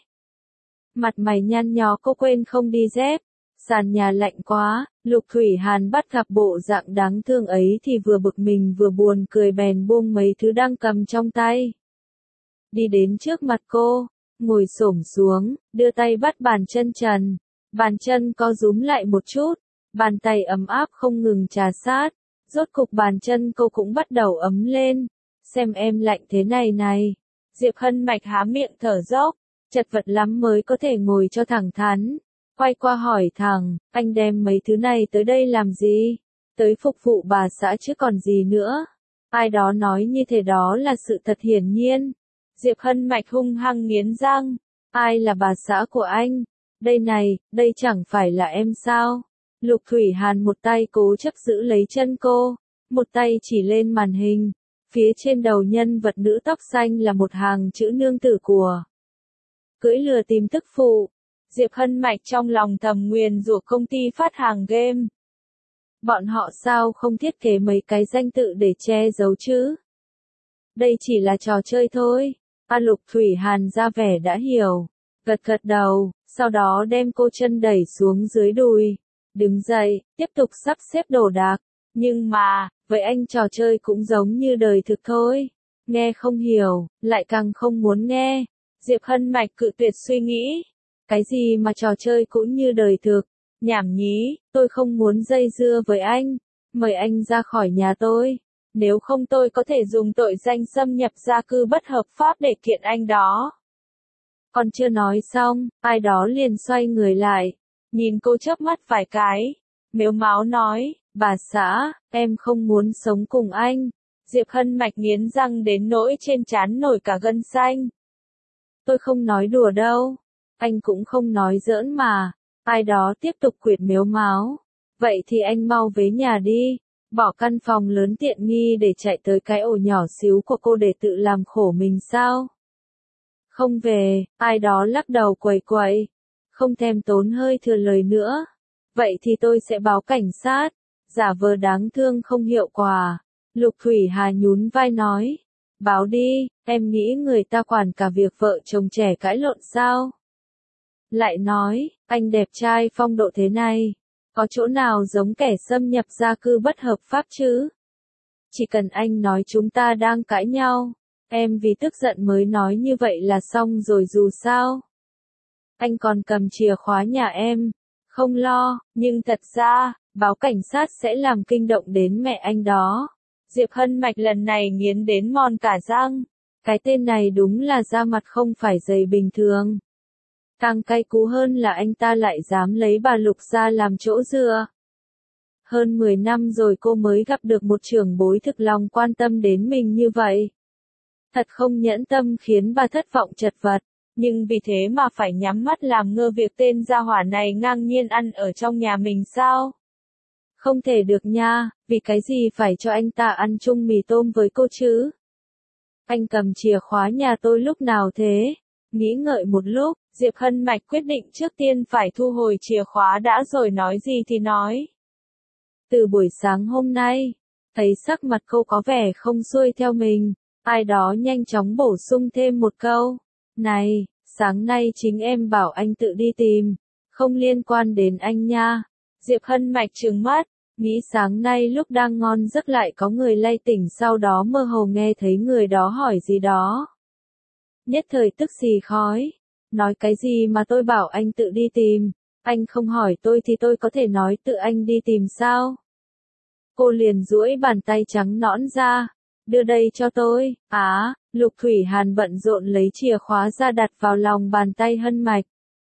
Mặt mày nhăn nhó cô quên không đi dép, sàn nhà lạnh quá, Lục Thủy Hàn bắt gặp bộ dạng đáng thương ấy thì vừa bực mình vừa buồn cười bèn buông mấy thứ đang cầm trong tay. Đi đến trước mặt cô, ngồi xổm xuống, đưa tay bắt bàn chân trần, bàn chân co rúm lại một chút, bàn tay ấm áp không ngừng trà sát, rốt cục bàn chân cô cũng bắt đầu ấm lên, xem em lạnh thế này này. Diệp Hân Mạch há miệng thở dốc, chật vật lắm mới có thể ngồi cho thẳng thắn, quay qua hỏi thẳng, anh đem mấy thứ này tới đây làm gì? Tới phục vụ bà xã chứ còn gì nữa. Ai đó nói như thế đó là sự thật hiển nhiên. Diệp Hân Mạch hung hăng nghiến răng, ai là bà xã của anh? Đây này, đây chẳng phải là em sao? Lục Thủy Hàn một tay cố chấp giữ lấy chân cô, một tay chỉ lên màn hình, phía trên đầu nhân vật nữ tóc xanh là một hàng chữ nương tử của. Cưỡi lừa tìm tức phụ. Diệp Hân Mạch trong lòng thầm nguyền rủa công ty phát hàng game. Bọn họ sao không thiết kế mấy cái danh tự để che giấu chứ? Đây chỉ là trò chơi thôi. A Lục Thủy Hàn ra vẻ đã hiểu, gật gật đầu, sau đó đem cô chân đẩy xuống dưới đùi, đứng dậy, tiếp tục sắp xếp đồ đạc. Nhưng mà, với anh trò chơi cũng giống như đời thực thôi. Nghe không hiểu, lại càng không muốn nghe. Diệp Hân Mạch cự tuyệt suy nghĩ. Cái gì mà trò chơi cũng như đời thực, nhảm nhí, tôi không muốn dây dưa với anh, mời anh ra khỏi nhà tôi, nếu không tôi có thể dùng tội danh xâm nhập gia cư bất hợp pháp để kiện anh đó. Còn chưa nói xong, ai đó liền xoay người lại, nhìn cô chớp mắt vài cái, mếu máo nói, bà xã, em không muốn sống cùng anh. Diệp Hân Mạch nghiến răng đến nỗi trên trán nổi cả gân xanh. Tôi không nói đùa đâu. Anh cũng không nói giỡn mà. Ai đó tiếp tục quyệt mếu máo. Vậy thì anh mau về nhà đi. Bỏ căn phòng lớn tiện nghi để chạy tới cái ổ nhỏ xíu của cô để tự làm khổ mình sao? Không về, ai đó lắc đầu quẩy quẩy. Không thèm tốn hơi thừa lời nữa. Vậy thì tôi sẽ báo cảnh sát. Giả vờ đáng thương không hiệu quả. Lục Thủy Hà nhún vai nói. Báo đi, em nghĩ người ta quản cả việc vợ chồng trẻ cãi lộn sao? Lại nói, anh đẹp trai phong độ thế này, có chỗ nào giống kẻ xâm nhập gia cư bất hợp pháp chứ? Chỉ cần anh nói chúng ta đang cãi nhau, em vì tức giận mới nói như vậy là xong rồi dù sao. Anh còn cầm chìa khóa nhà em, không lo, nhưng thật ra, báo cảnh sát sẽ làm kinh động đến mẹ anh đó. Diệp Hân Mạch lần này nghiến đến mòn cả răng, cái tên này đúng là da mặt không phải dày bình thường. Càng cay cú hơn là anh ta lại dám lấy bà Lục ra làm chỗ dựa. Hơn mười năm rồi cô mới gặp được một trưởng bối thực lòng quan tâm đến mình như vậy. Thật không nhẫn tâm khiến bà thất vọng chật vật, nhưng vì thế mà phải nhắm mắt làm ngơ việc tên gia hỏa này ngang nhiên ăn ở trong nhà mình sao? Không thể được nha, vì cái gì phải cho anh ta ăn chung mì tôm với cô chứ? Anh cầm chìa khóa nhà tôi lúc nào thế? Nghĩ ngợi một lúc, Diệp Hân Mạch quyết định trước tiên phải thu hồi chìa khóa đã rồi nói gì thì nói. Từ buổi sáng hôm nay, thấy sắc mặt cô có vẻ không xuôi theo mình, ai đó nhanh chóng bổ sung thêm một câu. Này, sáng nay chính em bảo anh tự đi tìm, không liên quan đến anh nha. Diệp Hân Mạch trừng mắt, nghĩ sáng nay lúc đang ngon giấc lại có người lay tỉnh sau đó mơ hồ nghe thấy người đó hỏi gì đó. Nhất thời tức xì khói, nói cái gì mà tôi bảo anh tự đi tìm, Anh không hỏi tôi thì tôi có thể nói tự anh đi tìm sao? Cô liền duỗi bàn tay trắng nõn ra, đưa đây cho tôi. Á, Lục Thủy Hàn bận rộn lấy chìa khóa ra đặt vào lòng bàn tay Hân Mạch.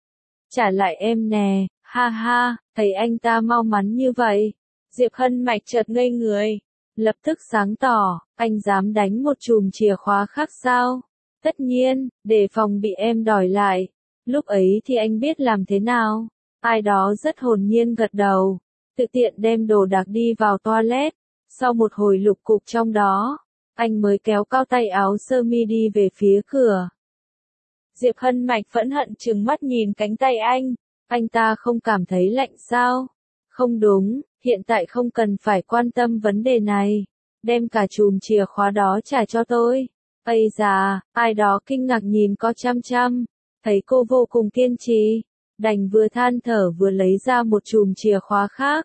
Trả lại em nè, ha ha, thấy anh ta mau mắn như vậy. Diệp Hân Mạch chợt ngây người, lập tức sáng tỏ, anh dám đánh một chùm chìa khóa khác sao? Tất nhiên, để phòng bị em đòi lại. Lúc ấy thì anh biết làm thế nào? Ai đó rất hồn nhiên gật đầu, tự tiện đem đồ đạc đi vào toilet. Sau một hồi lục cục trong đó, anh mới kéo cao tay áo sơ mi đi về phía cửa. Diệp Hân Mạch phẫn hận trừng mắt nhìn cánh tay anh, anh ta không cảm thấy lạnh sao? Không đúng, hiện tại không cần phải quan tâm vấn đề này. Đem cả chùm chìa khóa đó trả cho tôi. Ây da, ai đó kinh ngạc nhìn cô chăm chăm, thấy cô vô cùng kiên trì, đành vừa than thở vừa lấy ra một chùm chìa khóa khác.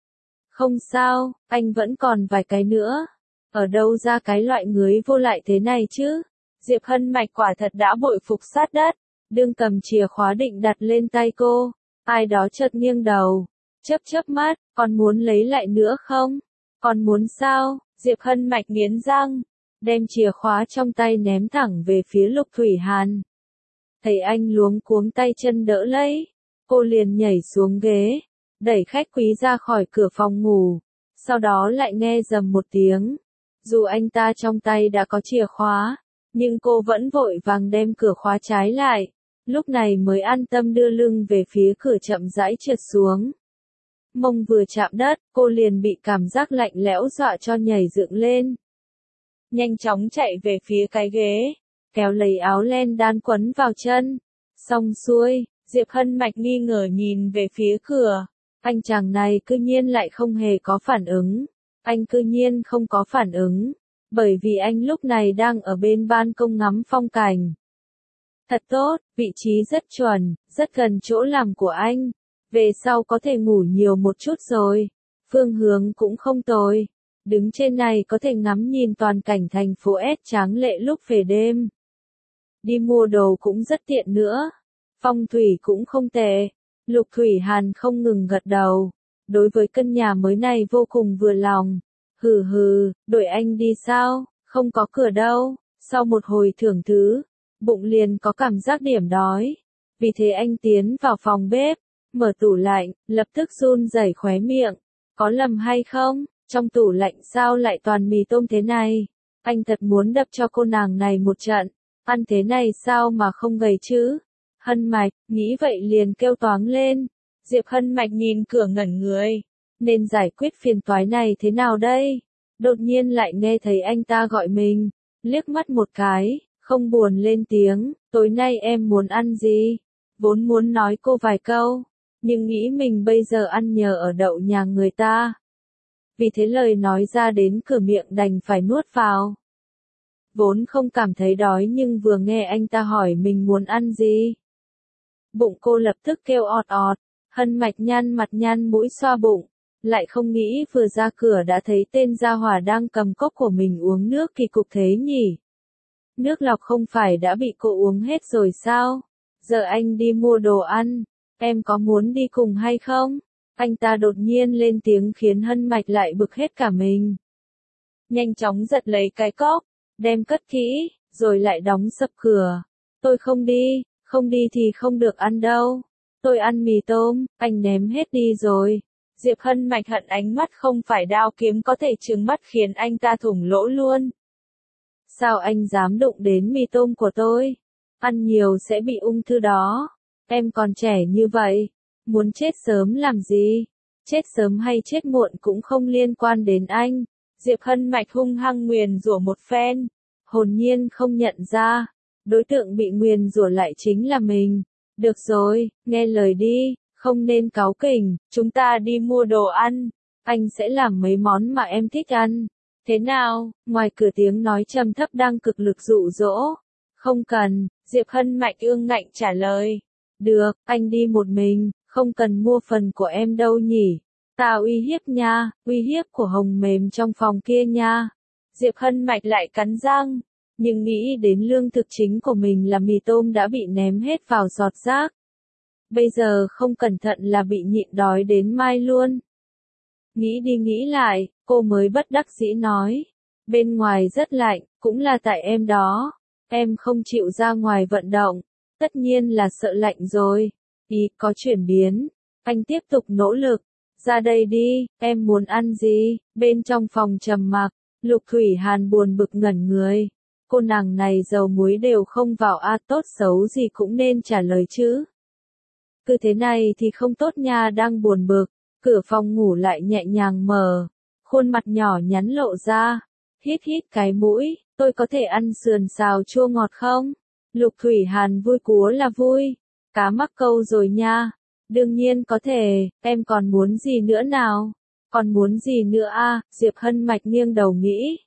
Không sao, anh vẫn còn vài cái nữa. Ở đâu ra cái loại người vô lại thế này chứ? Diệp Hân Mạch quả thật đã bội phục sát đất, đương cầm chìa khóa định đặt lên tay cô. Ai đó chợt nghiêng đầu, chớp chớp mắt, còn muốn lấy lại nữa không? Còn muốn sao? Diệp Hân Mạch nghiến răng, đem chìa khóa trong tay ném thẳng về phía Lục Thủy Hàn. Thấy anh luống cuống tay chân đỡ lấy, cô liền nhảy xuống ghế, đẩy khách quý ra khỏi cửa phòng ngủ, sau đó lại nghe rầm một tiếng. Dù anh ta trong tay đã có chìa khóa, nhưng cô vẫn vội vàng đem cửa khóa trái lại, lúc này mới an tâm đưa lưng về phía cửa chậm rãi trượt xuống. Mông vừa chạm đất, cô liền bị cảm giác lạnh lẽo dọa cho nhảy dựng lên. Nhanh chóng chạy về phía cái ghế, kéo lấy áo len đan quấn vào chân. Xong xuôi, Diệp Hân Mạch nghi ngờ nhìn về phía cửa. Anh chàng này cư nhiên lại không hề có phản ứng. Anh cư nhiên không có phản ứng, bởi vì anh lúc này đang ở bên ban công ngắm phong cảnh. Thật tốt, vị trí rất chuẩn, rất gần chỗ làm của anh. Về sau có thể ngủ nhiều một chút rồi. Phương hướng cũng không tồi. Đứng trên này có thể ngắm nhìn toàn cảnh thành phố S tráng lệ lúc về đêm. Đi mua đồ cũng rất tiện nữa. Phong thủy cũng không tệ. Lục Thủy Hàn không ngừng gật đầu. Đối với căn nhà mới này vô cùng vừa lòng. Hừ hừ, đuổi anh đi sao? Không có cửa đâu. Sau một hồi thưởng thứ, bụng liền có cảm giác điểm đói. Vì thế anh tiến vào phòng bếp, mở tủ lạnh, lập tức run rẩy khóe miệng. Có lầm hay không? Trong tủ lạnh sao lại toàn mì tôm thế này? Anh thật muốn đập cho cô nàng này một trận. Ăn thế này sao mà không gầy chứ? Hân Mạch, nghĩ vậy liền kêu toáng lên. Diệp Hân Mạch nhìn cửa ngẩn người. Nên giải quyết phiền toái này thế nào đây? Đột nhiên lại nghe thấy anh ta gọi mình. Liếc mắt một cái, không buồn lên tiếng. Tối nay em muốn ăn gì? Vốn muốn nói cô vài câu, nhưng nghĩ mình bây giờ ăn nhờ ở đậu nhà người ta. Vì thế lời nói ra đến cửa miệng đành phải nuốt vào. Vốn không cảm thấy đói nhưng vừa nghe anh ta hỏi mình muốn ăn gì. Bụng cô lập tức kêu ọt ọt. Hân Mạch nhăn mặt nhăn mũi xoa bụng. Lại không nghĩ vừa ra cửa đã thấy tên gia hỏa đang cầm cốc của mình uống nước kỳ cục thế nhỉ. Nước lọc không phải đã bị cô uống hết rồi sao? Giờ anh đi mua đồ ăn. Em có muốn đi cùng hay không? Anh ta đột nhiên lên tiếng khiến Hân Mạch lại bực hết cả mình. Nhanh chóng giật lấy cái cốc, đem cất kỹ, rồi lại đóng sập cửa. Tôi không đi, không đi thì không được ăn đâu. Tôi ăn mì tôm, anh ném hết đi rồi. Diệp Hân Mạch hận ánh mắt không phải đao kiếm có thể trừng mắt khiến anh ta thủng lỗ luôn. Sao anh dám đụng đến mì tôm của tôi? Ăn nhiều sẽ bị ung thư đó. Em còn trẻ như vậy, muốn chết sớm làm gì? Chết sớm hay chết muộn cũng không liên quan đến anh. Diệp Hân Mạch hung hăng nguyền rủa một phen, hồn nhiên không nhận ra, đối tượng bị nguyền rủa lại chính là mình. Được rồi, nghe lời đi, không nên cáu kỉnh, chúng ta đi mua đồ ăn, anh sẽ làm mấy món mà em thích ăn. Thế nào? Ngoài cửa tiếng nói trầm thấp đang cực lực dụ dỗ. Không cần, Diệp Hân Mạch ương ngạnh trả lời. Được, anh đi một mình, không cần mua phần của em đâu nhỉ. Ta uy hiếp nha, uy hiếp của hồng mềm trong phòng kia nha. Diệp Hân Mạch lại cắn răng, nhưng nghĩ đến lương thực chính của mình là mì tôm đã bị ném hết vào giọt rác. Bây giờ không cẩn thận là bị nhịn đói đến mai luôn. Nghĩ đi nghĩ lại, cô mới bất đắc dĩ nói. Bên ngoài rất lạnh, cũng là tại em đó. Em không chịu ra ngoài vận động. Tất nhiên là sợ lạnh rồi. Ý có chuyển biến. Anh tiếp tục nỗ lực. Ra đây đi, em muốn ăn gì? Bên trong phòng trầm mặc, Lục Thủy Hàn buồn bực ngẩn người. Cô nàng này dầu muối đều không vào a, tốt xấu gì cũng nên trả lời chứ. Cứ thế này thì không tốt nha. Đang buồn bực, cửa phòng ngủ lại nhẹ nhàng mở. Khuôn mặt nhỏ nhắn lộ ra. Hít hít cái mũi, tôi có thể ăn sườn xào chua ngọt không? Lục Thủy Hàn vui cúa là vui. Cá mắc câu rồi nha. Đương nhiên có thể, em còn muốn gì nữa nào? Còn muốn gì nữa a? Diệp Hân Mạch nghiêng đầu nghĩ.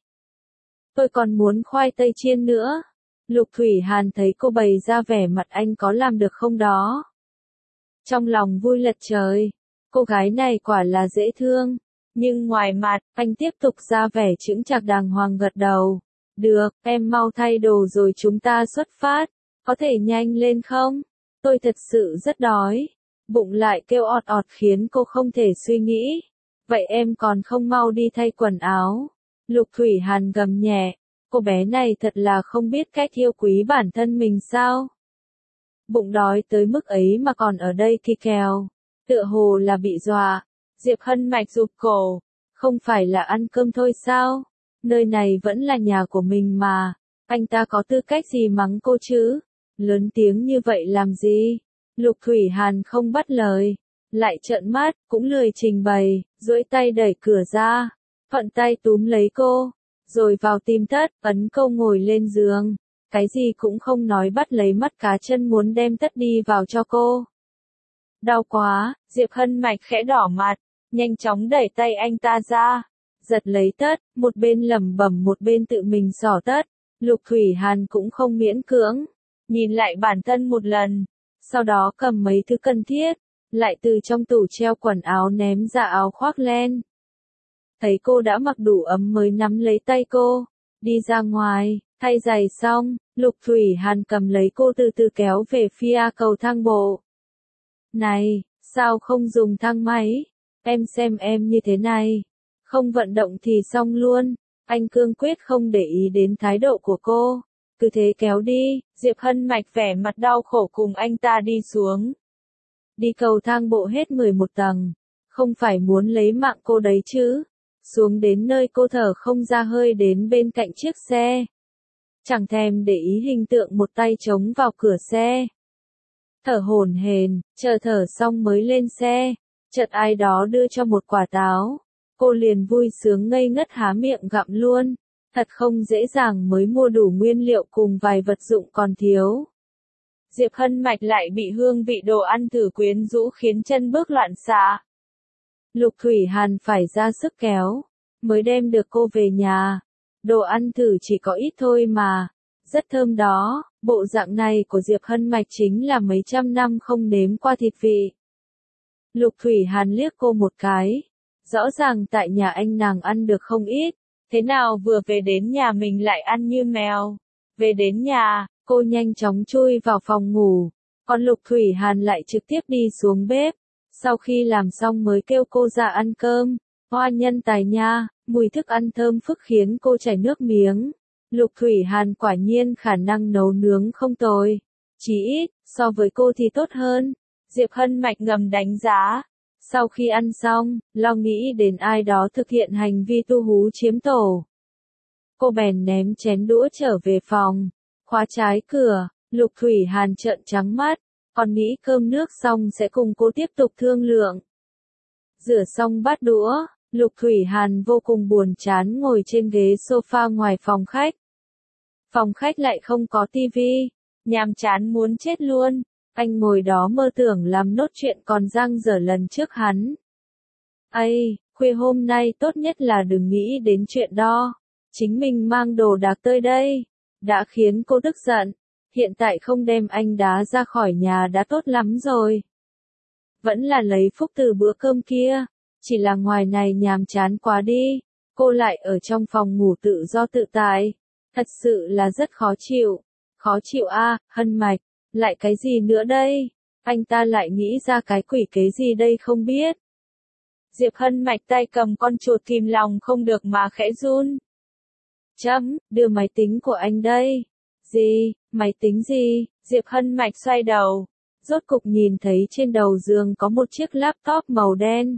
Tôi còn muốn khoai tây chiên nữa. Lục Thủy Hàn thấy cô bày ra vẻ mặt anh có làm được không đó. Trong lòng vui lật trời. Cô gái này quả là dễ thương. Nhưng ngoài mặt, anh tiếp tục ra vẻ chững chạc đàng hoàng gật đầu. Được, em mau thay đồ rồi chúng ta xuất phát. Có thể nhanh lên không? Tôi thật sự rất đói. Bụng lại kêu ọt ọt khiến cô không thể suy nghĩ. Vậy em còn không mau đi thay quần áo. Lục Thủy Hàn gầm nhẹ. Cô bé này thật là không biết cách yêu quý bản thân mình sao? Bụng đói tới mức ấy mà còn ở đây kỳ kèo. Tựa hồ là bị dọa. Diệp Hân Mạch rụt cổ. Không phải là ăn cơm thôi sao? Nơi này vẫn là nhà của mình mà. Anh ta có tư cách gì mắng cô chứ? Lớn tiếng như vậy làm gì? Lục Thủy Hàn không bắt lời. Lại trợn mắt, cũng lười trình bày, duỗi tay đẩy cửa ra. Thuận tay túm lấy cô. Rồi vào tìm Tất, ấn câu ngồi lên giường. Cái gì cũng không nói, bắt lấy mắt cá chân muốn đem Tất đi vào cho cô. Đau quá, Diệp Hân Mạch khẽ đỏ mặt. Nhanh chóng đẩy tay anh ta ra. Giật lấy Tất, một bên lẩm bẩm một bên tự mình xỏ Tất. Lục Thủy Hàn cũng không miễn cưỡng. Nhìn lại bản thân một lần. Sau đó cầm mấy thứ cần thiết. Lại từ trong tủ treo quần áo ném ra áo khoác len. Thấy cô đã mặc đủ ấm mới nắm lấy tay cô. Đi ra ngoài, thay giày xong, Lục Thủy Hàn cầm lấy cô từ từ kéo về phía cầu thang bộ. Này, sao không dùng thang máy? Em xem em như thế này. Không vận động thì xong luôn. Anh cương quyết không để ý đến thái độ của cô. Cứ thế kéo đi. Diệp Hân Mạch vẻ mặt đau khổ cùng anh ta đi xuống. Đi cầu thang bộ hết mười một tầng. Không phải muốn lấy mạng cô đấy chứ. Xuống đến nơi cô thở không ra hơi đến bên cạnh chiếc xe. Chẳng thèm để ý hình tượng một tay chống vào cửa xe. Thở hổn hển, chờ thở xong mới lên xe. Chợt ai đó đưa cho một quả táo. Cô liền vui sướng ngây ngất há miệng gặm luôn. Thật không dễ dàng mới mua đủ nguyên liệu cùng vài vật dụng còn thiếu. Diệp Hân Mạch lại bị hương vị đồ ăn thử quyến rũ khiến chân bước loạn xạ. Lục Thủy Hàn phải ra sức kéo, mới đem được cô về nhà. Đồ ăn thử chỉ có ít thôi mà, rất thơm đó. Bộ dạng này của Diệp Hân Mạch chính là mấy trăm năm không nếm qua thịt vị. Lục Thủy Hàn liếc cô một cái. Rõ ràng tại nhà anh nàng ăn được không ít. Thế nào vừa về đến nhà mình lại ăn như mèo. Về đến nhà, cô nhanh chóng chui vào phòng ngủ. Còn Lục Thủy Hàn lại trực tiếp đi xuống bếp. Sau khi làm xong mới kêu cô ra ăn cơm. Hoa nhân tài nha, mùi thức ăn thơm phức khiến cô chảy nước miếng. Lục Thủy Hàn quả nhiên khả năng nấu nướng không tồi. Chỉ ít, so với cô thì tốt hơn. Diệp Hân Mạch ngầm đánh giá. Sau khi ăn xong, lo nghĩ đến ai đó thực hiện hành vi tu hú chiếm tổ. Cô bèn ném chén đũa trở về phòng. Khóa trái cửa, Lục Thủy Hàn trợn trắng mắt. Còn nghĩ cơm nước xong sẽ cùng cô tiếp tục thương lượng. Rửa xong bát đũa, Lục Thủy Hàn vô cùng buồn chán ngồi trên ghế sofa ngoài phòng khách. Phòng khách lại không có tivi, nhàm chán muốn chết luôn. Anh ngồi đó mơ tưởng làm nốt chuyện còn dang dở lần trước hắn. Ây, khuya hôm nay tốt nhất là đừng nghĩ đến chuyện đó. Chính mình mang đồ đạc tới đây. Đã khiến cô tức giận. Hiện tại không đem anh đá ra khỏi nhà đã tốt lắm rồi. Vẫn là lấy phúc từ bữa cơm kia. Chỉ là ngoài này nhàm chán quá đi. Cô lại ở trong phòng ngủ tự do tự tại. Thật sự là rất khó chịu. Khó chịu a, Hân Mạch. Lại cái gì nữa đây? Anh ta lại nghĩ ra cái quỷ kế gì đây không biết. Diệp Hân Mạch tay cầm con chuột kìm lòng không được mà khẽ run. Chấm, đưa máy tính của anh đây. Gì, máy tính gì? Diệp Hân Mạch xoay đầu. Rốt cục nhìn thấy trên đầu giường có một chiếc laptop màu đen.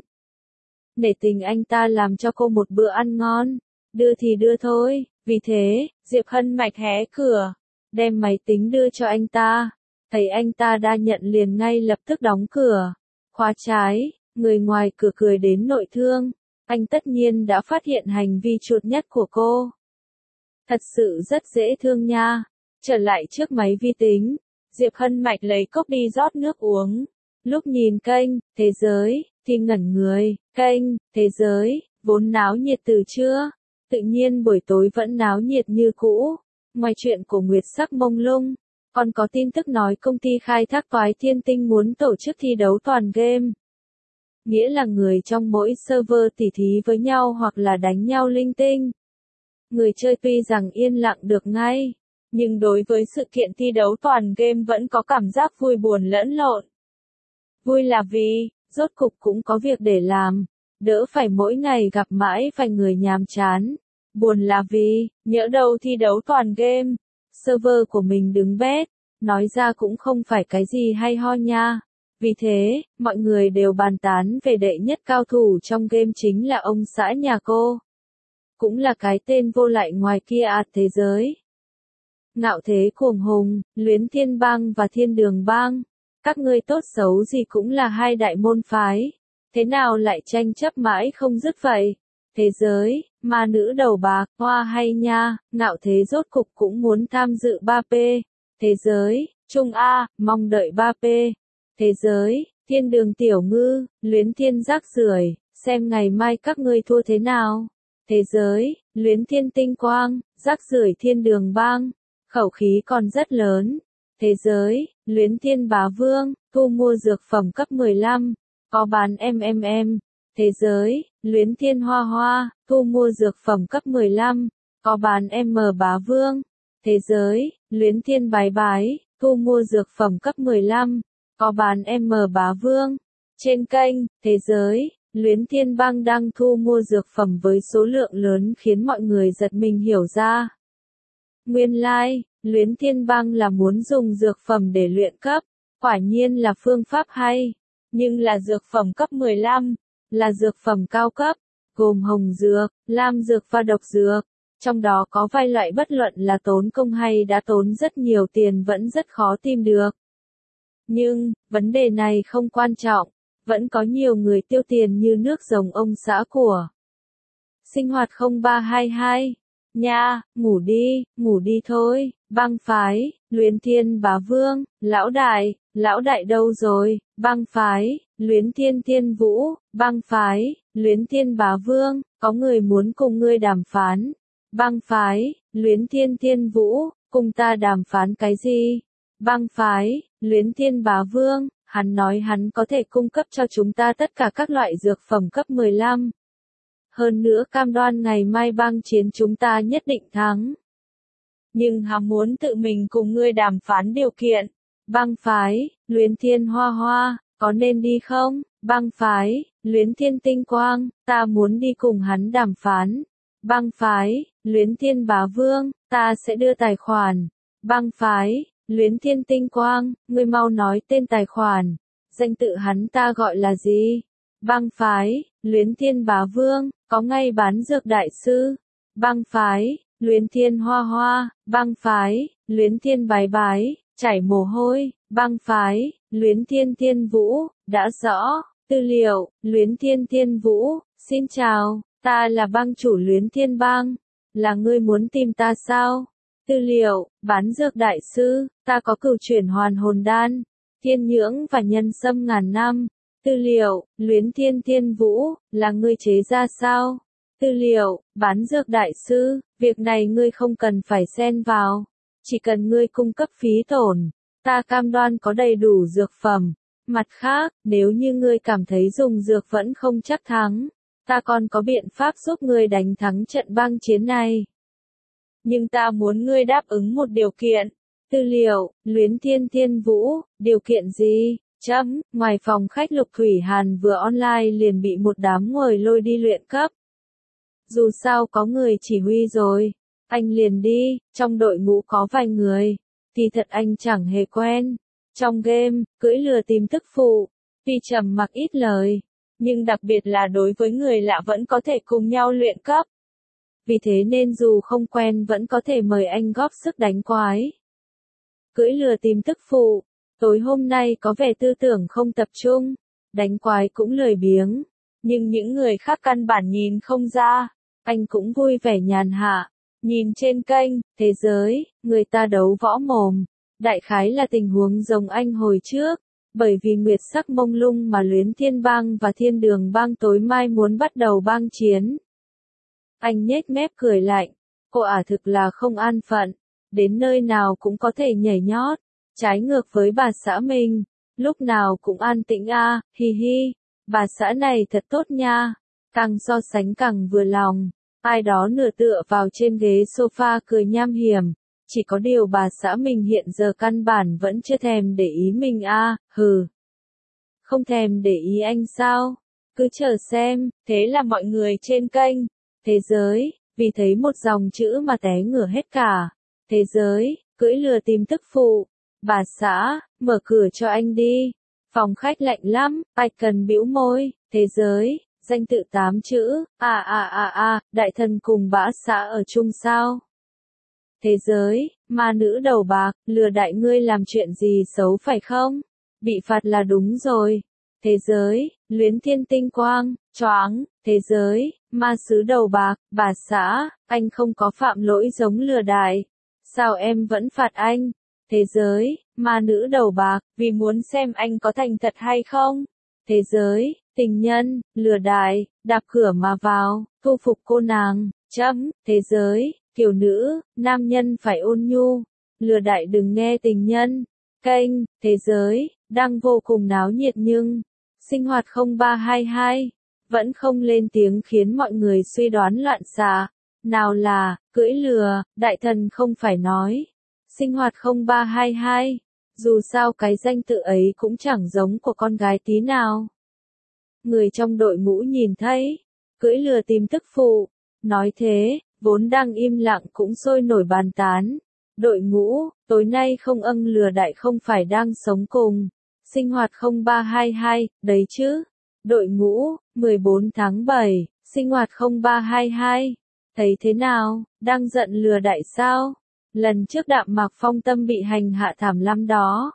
Nể tình anh ta làm cho cô một bữa ăn ngon. Đưa thì đưa thôi, vì thế, Diệp Hân Mạch hé cửa. Đem máy tính đưa cho anh ta. Thấy anh ta đã nhận liền ngay lập tức đóng cửa. Khóa trái, người ngoài cửa cười đến nội thương. Anh tất nhiên đã phát hiện hành vi chuột nhất của cô. Thật sự rất dễ thương nha. Trở lại trước máy vi tính, Diệp Hân Mạch lấy cốc đi rót nước uống. Lúc nhìn kênh, Thế giới, thì ngẩn người, kênh, Thế giới, vốn náo nhiệt từ trưa. Tự nhiên buổi tối vẫn náo nhiệt như cũ. Ngoài chuyện của Nguyệt Sắc mông lung, còn có tin tức nói công ty khai thác Toái Thiên Tinh muốn tổ chức thi đấu toàn game. Nghĩa là người trong mỗi server tỉ thí với nhau hoặc là đánh nhau linh tinh. Người chơi tuy rằng yên lặng được ngay, nhưng đối với sự kiện thi đấu toàn game vẫn có cảm giác vui buồn lẫn lộn. Vui là vì, rốt cục cũng có việc để làm, đỡ phải mỗi ngày gặp mãi vài người nhàm chán. Buồn là vì, nhỡ đâu thi đấu toàn game, server của mình đứng bét, nói ra cũng không phải cái gì hay ho nha. Vì thế, mọi người đều bàn tán về đệ nhất cao thủ trong game chính là ông xã nhà cô. Cũng là cái tên vô lại ngoài kia ạt thế giới. Ngạo Thế Cuồng Hùng, Luyến Thiên Bang và Thiên Đường Bang. Các ngươi tốt xấu gì cũng là hai đại môn phái. Thế nào lại tranh chấp mãi không dứt vậy? Thế giới, ma nữ đầu bạc, hoa hay nha, Ngạo Thế rốt cục cũng muốn tham dự ba P. Thế giới, Trung A, mong đợi ba P. Thế giới, Thiên Đường Tiểu Ngư, Luyến Thiên rác rưởi, xem ngày mai các ngươi thua thế nào. Thế giới, Luyến Thiên Tinh Quang, rác rưởi Thiên Đường Bang, khẩu khí còn rất lớn. Thế giới, Luyến Thiên Bá Vương, thu mua dược phẩm cấp mười lăm, có bán em em em. Thế giới, Luyến Thiên Hoa Hoa, thu mua dược phẩm cấp mười lăm, có bán em Bá Vương. Thế giới, Luyến Thiên Bái Bái, thu mua dược phẩm cấp mười lăm, có bán em Bá Vương. Trên kênh, Thế giới, Luyến Thiên Bang đang thu mua dược phẩm với số lượng lớn khiến mọi người giật mình hiểu ra. Nguyên lai, like, Luyến Thiên Bang là muốn dùng dược phẩm để luyện cấp, quả nhiên là phương pháp hay, nhưng là dược phẩm cấp mười lăm, là dược phẩm cao cấp, gồm hồng dược, lam dược và độc dược, trong đó có vài loại bất luận là tốn công hay đã tốn rất nhiều tiền vẫn rất khó tìm được. Nhưng, vấn đề này không quan trọng, vẫn có nhiều người tiêu tiền như nước rồng ông xã của Sinh hoạt không ba hai hai. Nha, ngủ đi, ngủ đi thôi, băng phái, Luyến Thiên Bá Vương, lão đại, lão đại đâu rồi, băng phái, Luyến Thiên Thiên Vũ, băng phái, Luyến Thiên Bá Vương, có người muốn cùng ngươi đàm phán. Băng phái, Luyến Thiên Thiên Vũ, cùng ta đàm phán cái gì? Băng phái, Luyến Thiên Bá Vương, hắn nói hắn có thể cung cấp cho chúng ta tất cả các loại dược phẩm cấp mười lăm. Hơn nữa cam đoan ngày mai bang chiến chúng ta nhất định thắng. Nhưng hắn muốn tự mình cùng ngươi đàm phán điều kiện. Băng phái, Luyến Thiên Hoa Hoa, có nên đi không? Băng phái, Luyến Thiên Tinh Quang, ta muốn đi cùng hắn đàm phán. Băng phái, Luyến Thiên Bá Vương, ta sẽ đưa tài khoản. Băng phái, Luyến Thiên Tinh Quang, ngươi mau nói tên tài khoản. Danh tự hắn ta gọi là gì? Băng phái, Luyến Thiên Bá Vương, có ngay bán dược đại sư. Băng phái, Luyến Thiên Hoa Hoa, băng phái, Luyến Thiên Bái Bái, chảy mồ hôi. Băng phái, Luyến Thiên Thiên Vũ, đã rõ. Tư liệu, Luyến Thiên Thiên Vũ, xin chào, ta là bang chủ Luyến Thiên Bang. Là ngươi muốn tìm ta sao? Tư liệu, bán dược đại sư, ta có cửu chuyển hoàn hồn đan, thiên nhưỡng và nhân sâm ngàn năm. Tư liệu, Luyến Thiên Thiên Vũ, là ngươi chế ra sao? Tư liệu, bán dược đại sư, việc này ngươi không cần phải xen vào. Chỉ cần ngươi cung cấp phí tổn, ta cam đoan có đầy đủ dược phẩm. Mặt khác, nếu như ngươi cảm thấy dùng dược vẫn không chắc thắng, ta còn có biện pháp giúp ngươi đánh thắng trận bang chiến này. Nhưng ta muốn ngươi đáp ứng một điều kiện. Tư liệu, Luyến Thiên Thiên Vũ, điều kiện gì? Chấm, ngoài phòng khách Lục Thủy Hàn vừa online liền bị một đám người lôi đi luyện cấp. Dù sao có người chỉ huy rồi, anh liền đi, trong đội ngũ có vài người, thì thật anh chẳng hề quen. Trong game, cưỡi lừa tìm tức phụ, tuy trầm mặc ít lời, nhưng đặc biệt là đối với người lạ vẫn có thể cùng nhau luyện cấp. Vì thế nên dù không quen vẫn có thể mời anh góp sức đánh quái. Cưỡi lừa tìm tức phụ, tối hôm nay có vẻ tư tưởng không tập trung, đánh quái cũng lười biếng, nhưng những người khác căn bản nhìn không ra, anh cũng vui vẻ nhàn hạ, nhìn trên kênh, thế giới, người ta đấu võ mồm, đại khái là tình huống giống anh hồi trước, bởi vì nguyệt sắc mông lung mà Luyến Thiên Bang và Thiên Đường Bang tối mai muốn bắt đầu bang chiến. Anh nhếch mép cười lạnh, cô ả thực là không an phận, đến nơi nào cũng có thể nhảy nhót, trái ngược với bà xã mình, lúc nào cũng an tĩnh a, à, hi hi, bà xã này thật tốt nha, càng so sánh càng vừa lòng, ai đó nửa tựa vào trên ghế sofa cười nham hiểm, chỉ có điều bà xã mình hiện giờ căn bản vẫn chưa thèm để ý mình a, à, hừ. Không thèm để ý anh sao? Cứ chờ xem, thế là mọi người trên kênh Thế giới, vì thấy một dòng chữ mà té ngửa hết cả. Thế giới, cưỡi lừa tìm tức phụ. Bà xã, mở cửa cho anh đi. Phòng khách lạnh lắm, Bạch Cần bĩu môi. Thế giới, danh tự tám chữ, à à à à, đại thần cùng bã xã ở chung sao? Thế giới, ma nữ đầu bạc, lừa đại ngươi làm chuyện gì xấu phải không? Bị phạt là đúng rồi. Thế giới, Luyến Thiên Tinh Quang, choáng. Thế giới, ma sứ đầu bạc, bà xã, anh không có phạm lỗi giống lừa đài. Sao em vẫn phạt anh? Thế giới, ma nữ đầu bạc, vì muốn xem anh có thành thật hay không? Thế giới, tình nhân, lừa đài, đạp cửa mà vào, thu phục cô nàng, chấm. Thế giới, kiều nữ, nam nhân phải ôn nhu, lừa đại đừng nghe tình nhân. Kênh, thế giới, đang vô cùng náo nhiệt nhưng, sinh hoạt không ba hai hai, vẫn không lên tiếng khiến mọi người suy đoán loạn xạ. Nào là, cưỡi lừa, đại thần không phải nói. Sinh hoạt không ba hai hai, dù sao cái danh tự ấy cũng chẳng giống của con gái tí nào. Người trong đội ngũ nhìn thấy, cưỡi lừa tìm tức phụ, nói thế, vốn đang im lặng cũng sôi nổi bàn tán. Đội ngũ, tối nay không âng lừa đại không phải đang sống cùng. Sinh hoạt không ba hai hai, đấy chứ. Đội ngũ, mười bốn tháng bảy, sinh hoạt không ba hai hai. Thấy thế nào, đang giận lừa đại sao? Lần trước Đạm Mạc Phong Tâm bị hành hạ thảm lắm đó.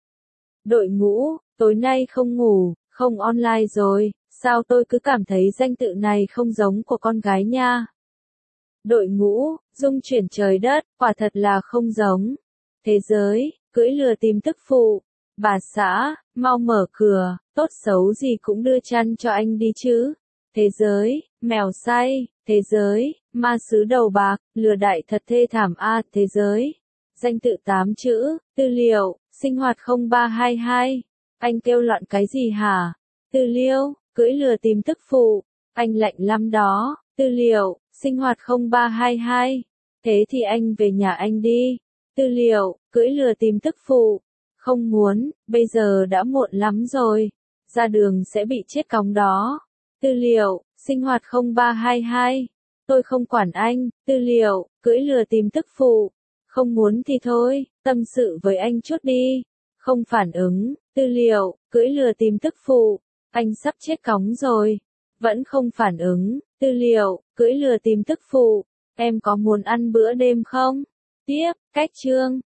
Đội ngũ, tối nay không ngủ, không online rồi, sao tôi cứ cảm thấy danh tự này không giống của con gái nha. Đội ngũ, dung chuyển trời đất, quả thật là không giống. Thế giới, cưỡi lừa tìm tức phụ. Bà xã, mau mở cửa, tốt xấu gì cũng đưa chăn cho anh đi chứ. Thế giới, mèo say. Thế giới, ma sứ đầu bạc, lừa đại thật thê thảm a. À, thế giới, danh tự tám chữ, tư liệu, sinh hoạt không ba hai hai. Anh kêu loạn cái gì hả? Tư liệu, cưỡi lừa tìm tức phụ. Anh lạnh lắm đó. Tư liệu, sinh hoạt không ba hai hai. Thế thì anh về nhà anh đi. Tư liệu, cưỡi lừa tìm tức phụ. Không muốn, bây giờ đã muộn lắm rồi. Ra đường sẽ bị chết cóng đó. Tư liệu, sinh hoạt không ba hai hai. Tôi không quản anh. Tư liệu, cưỡi lừa tìm tức phụ. Không muốn thì thôi, tâm sự với anh chút đi. Không phản ứng. Tư liệu, cưỡi lừa tìm tức phụ. Anh sắp chết cóng rồi. Vẫn không phản ứng. Tư liệu, cưỡi lừa tìm tức phụ. Em có muốn ăn bữa đêm không? Tiếp, cách chương.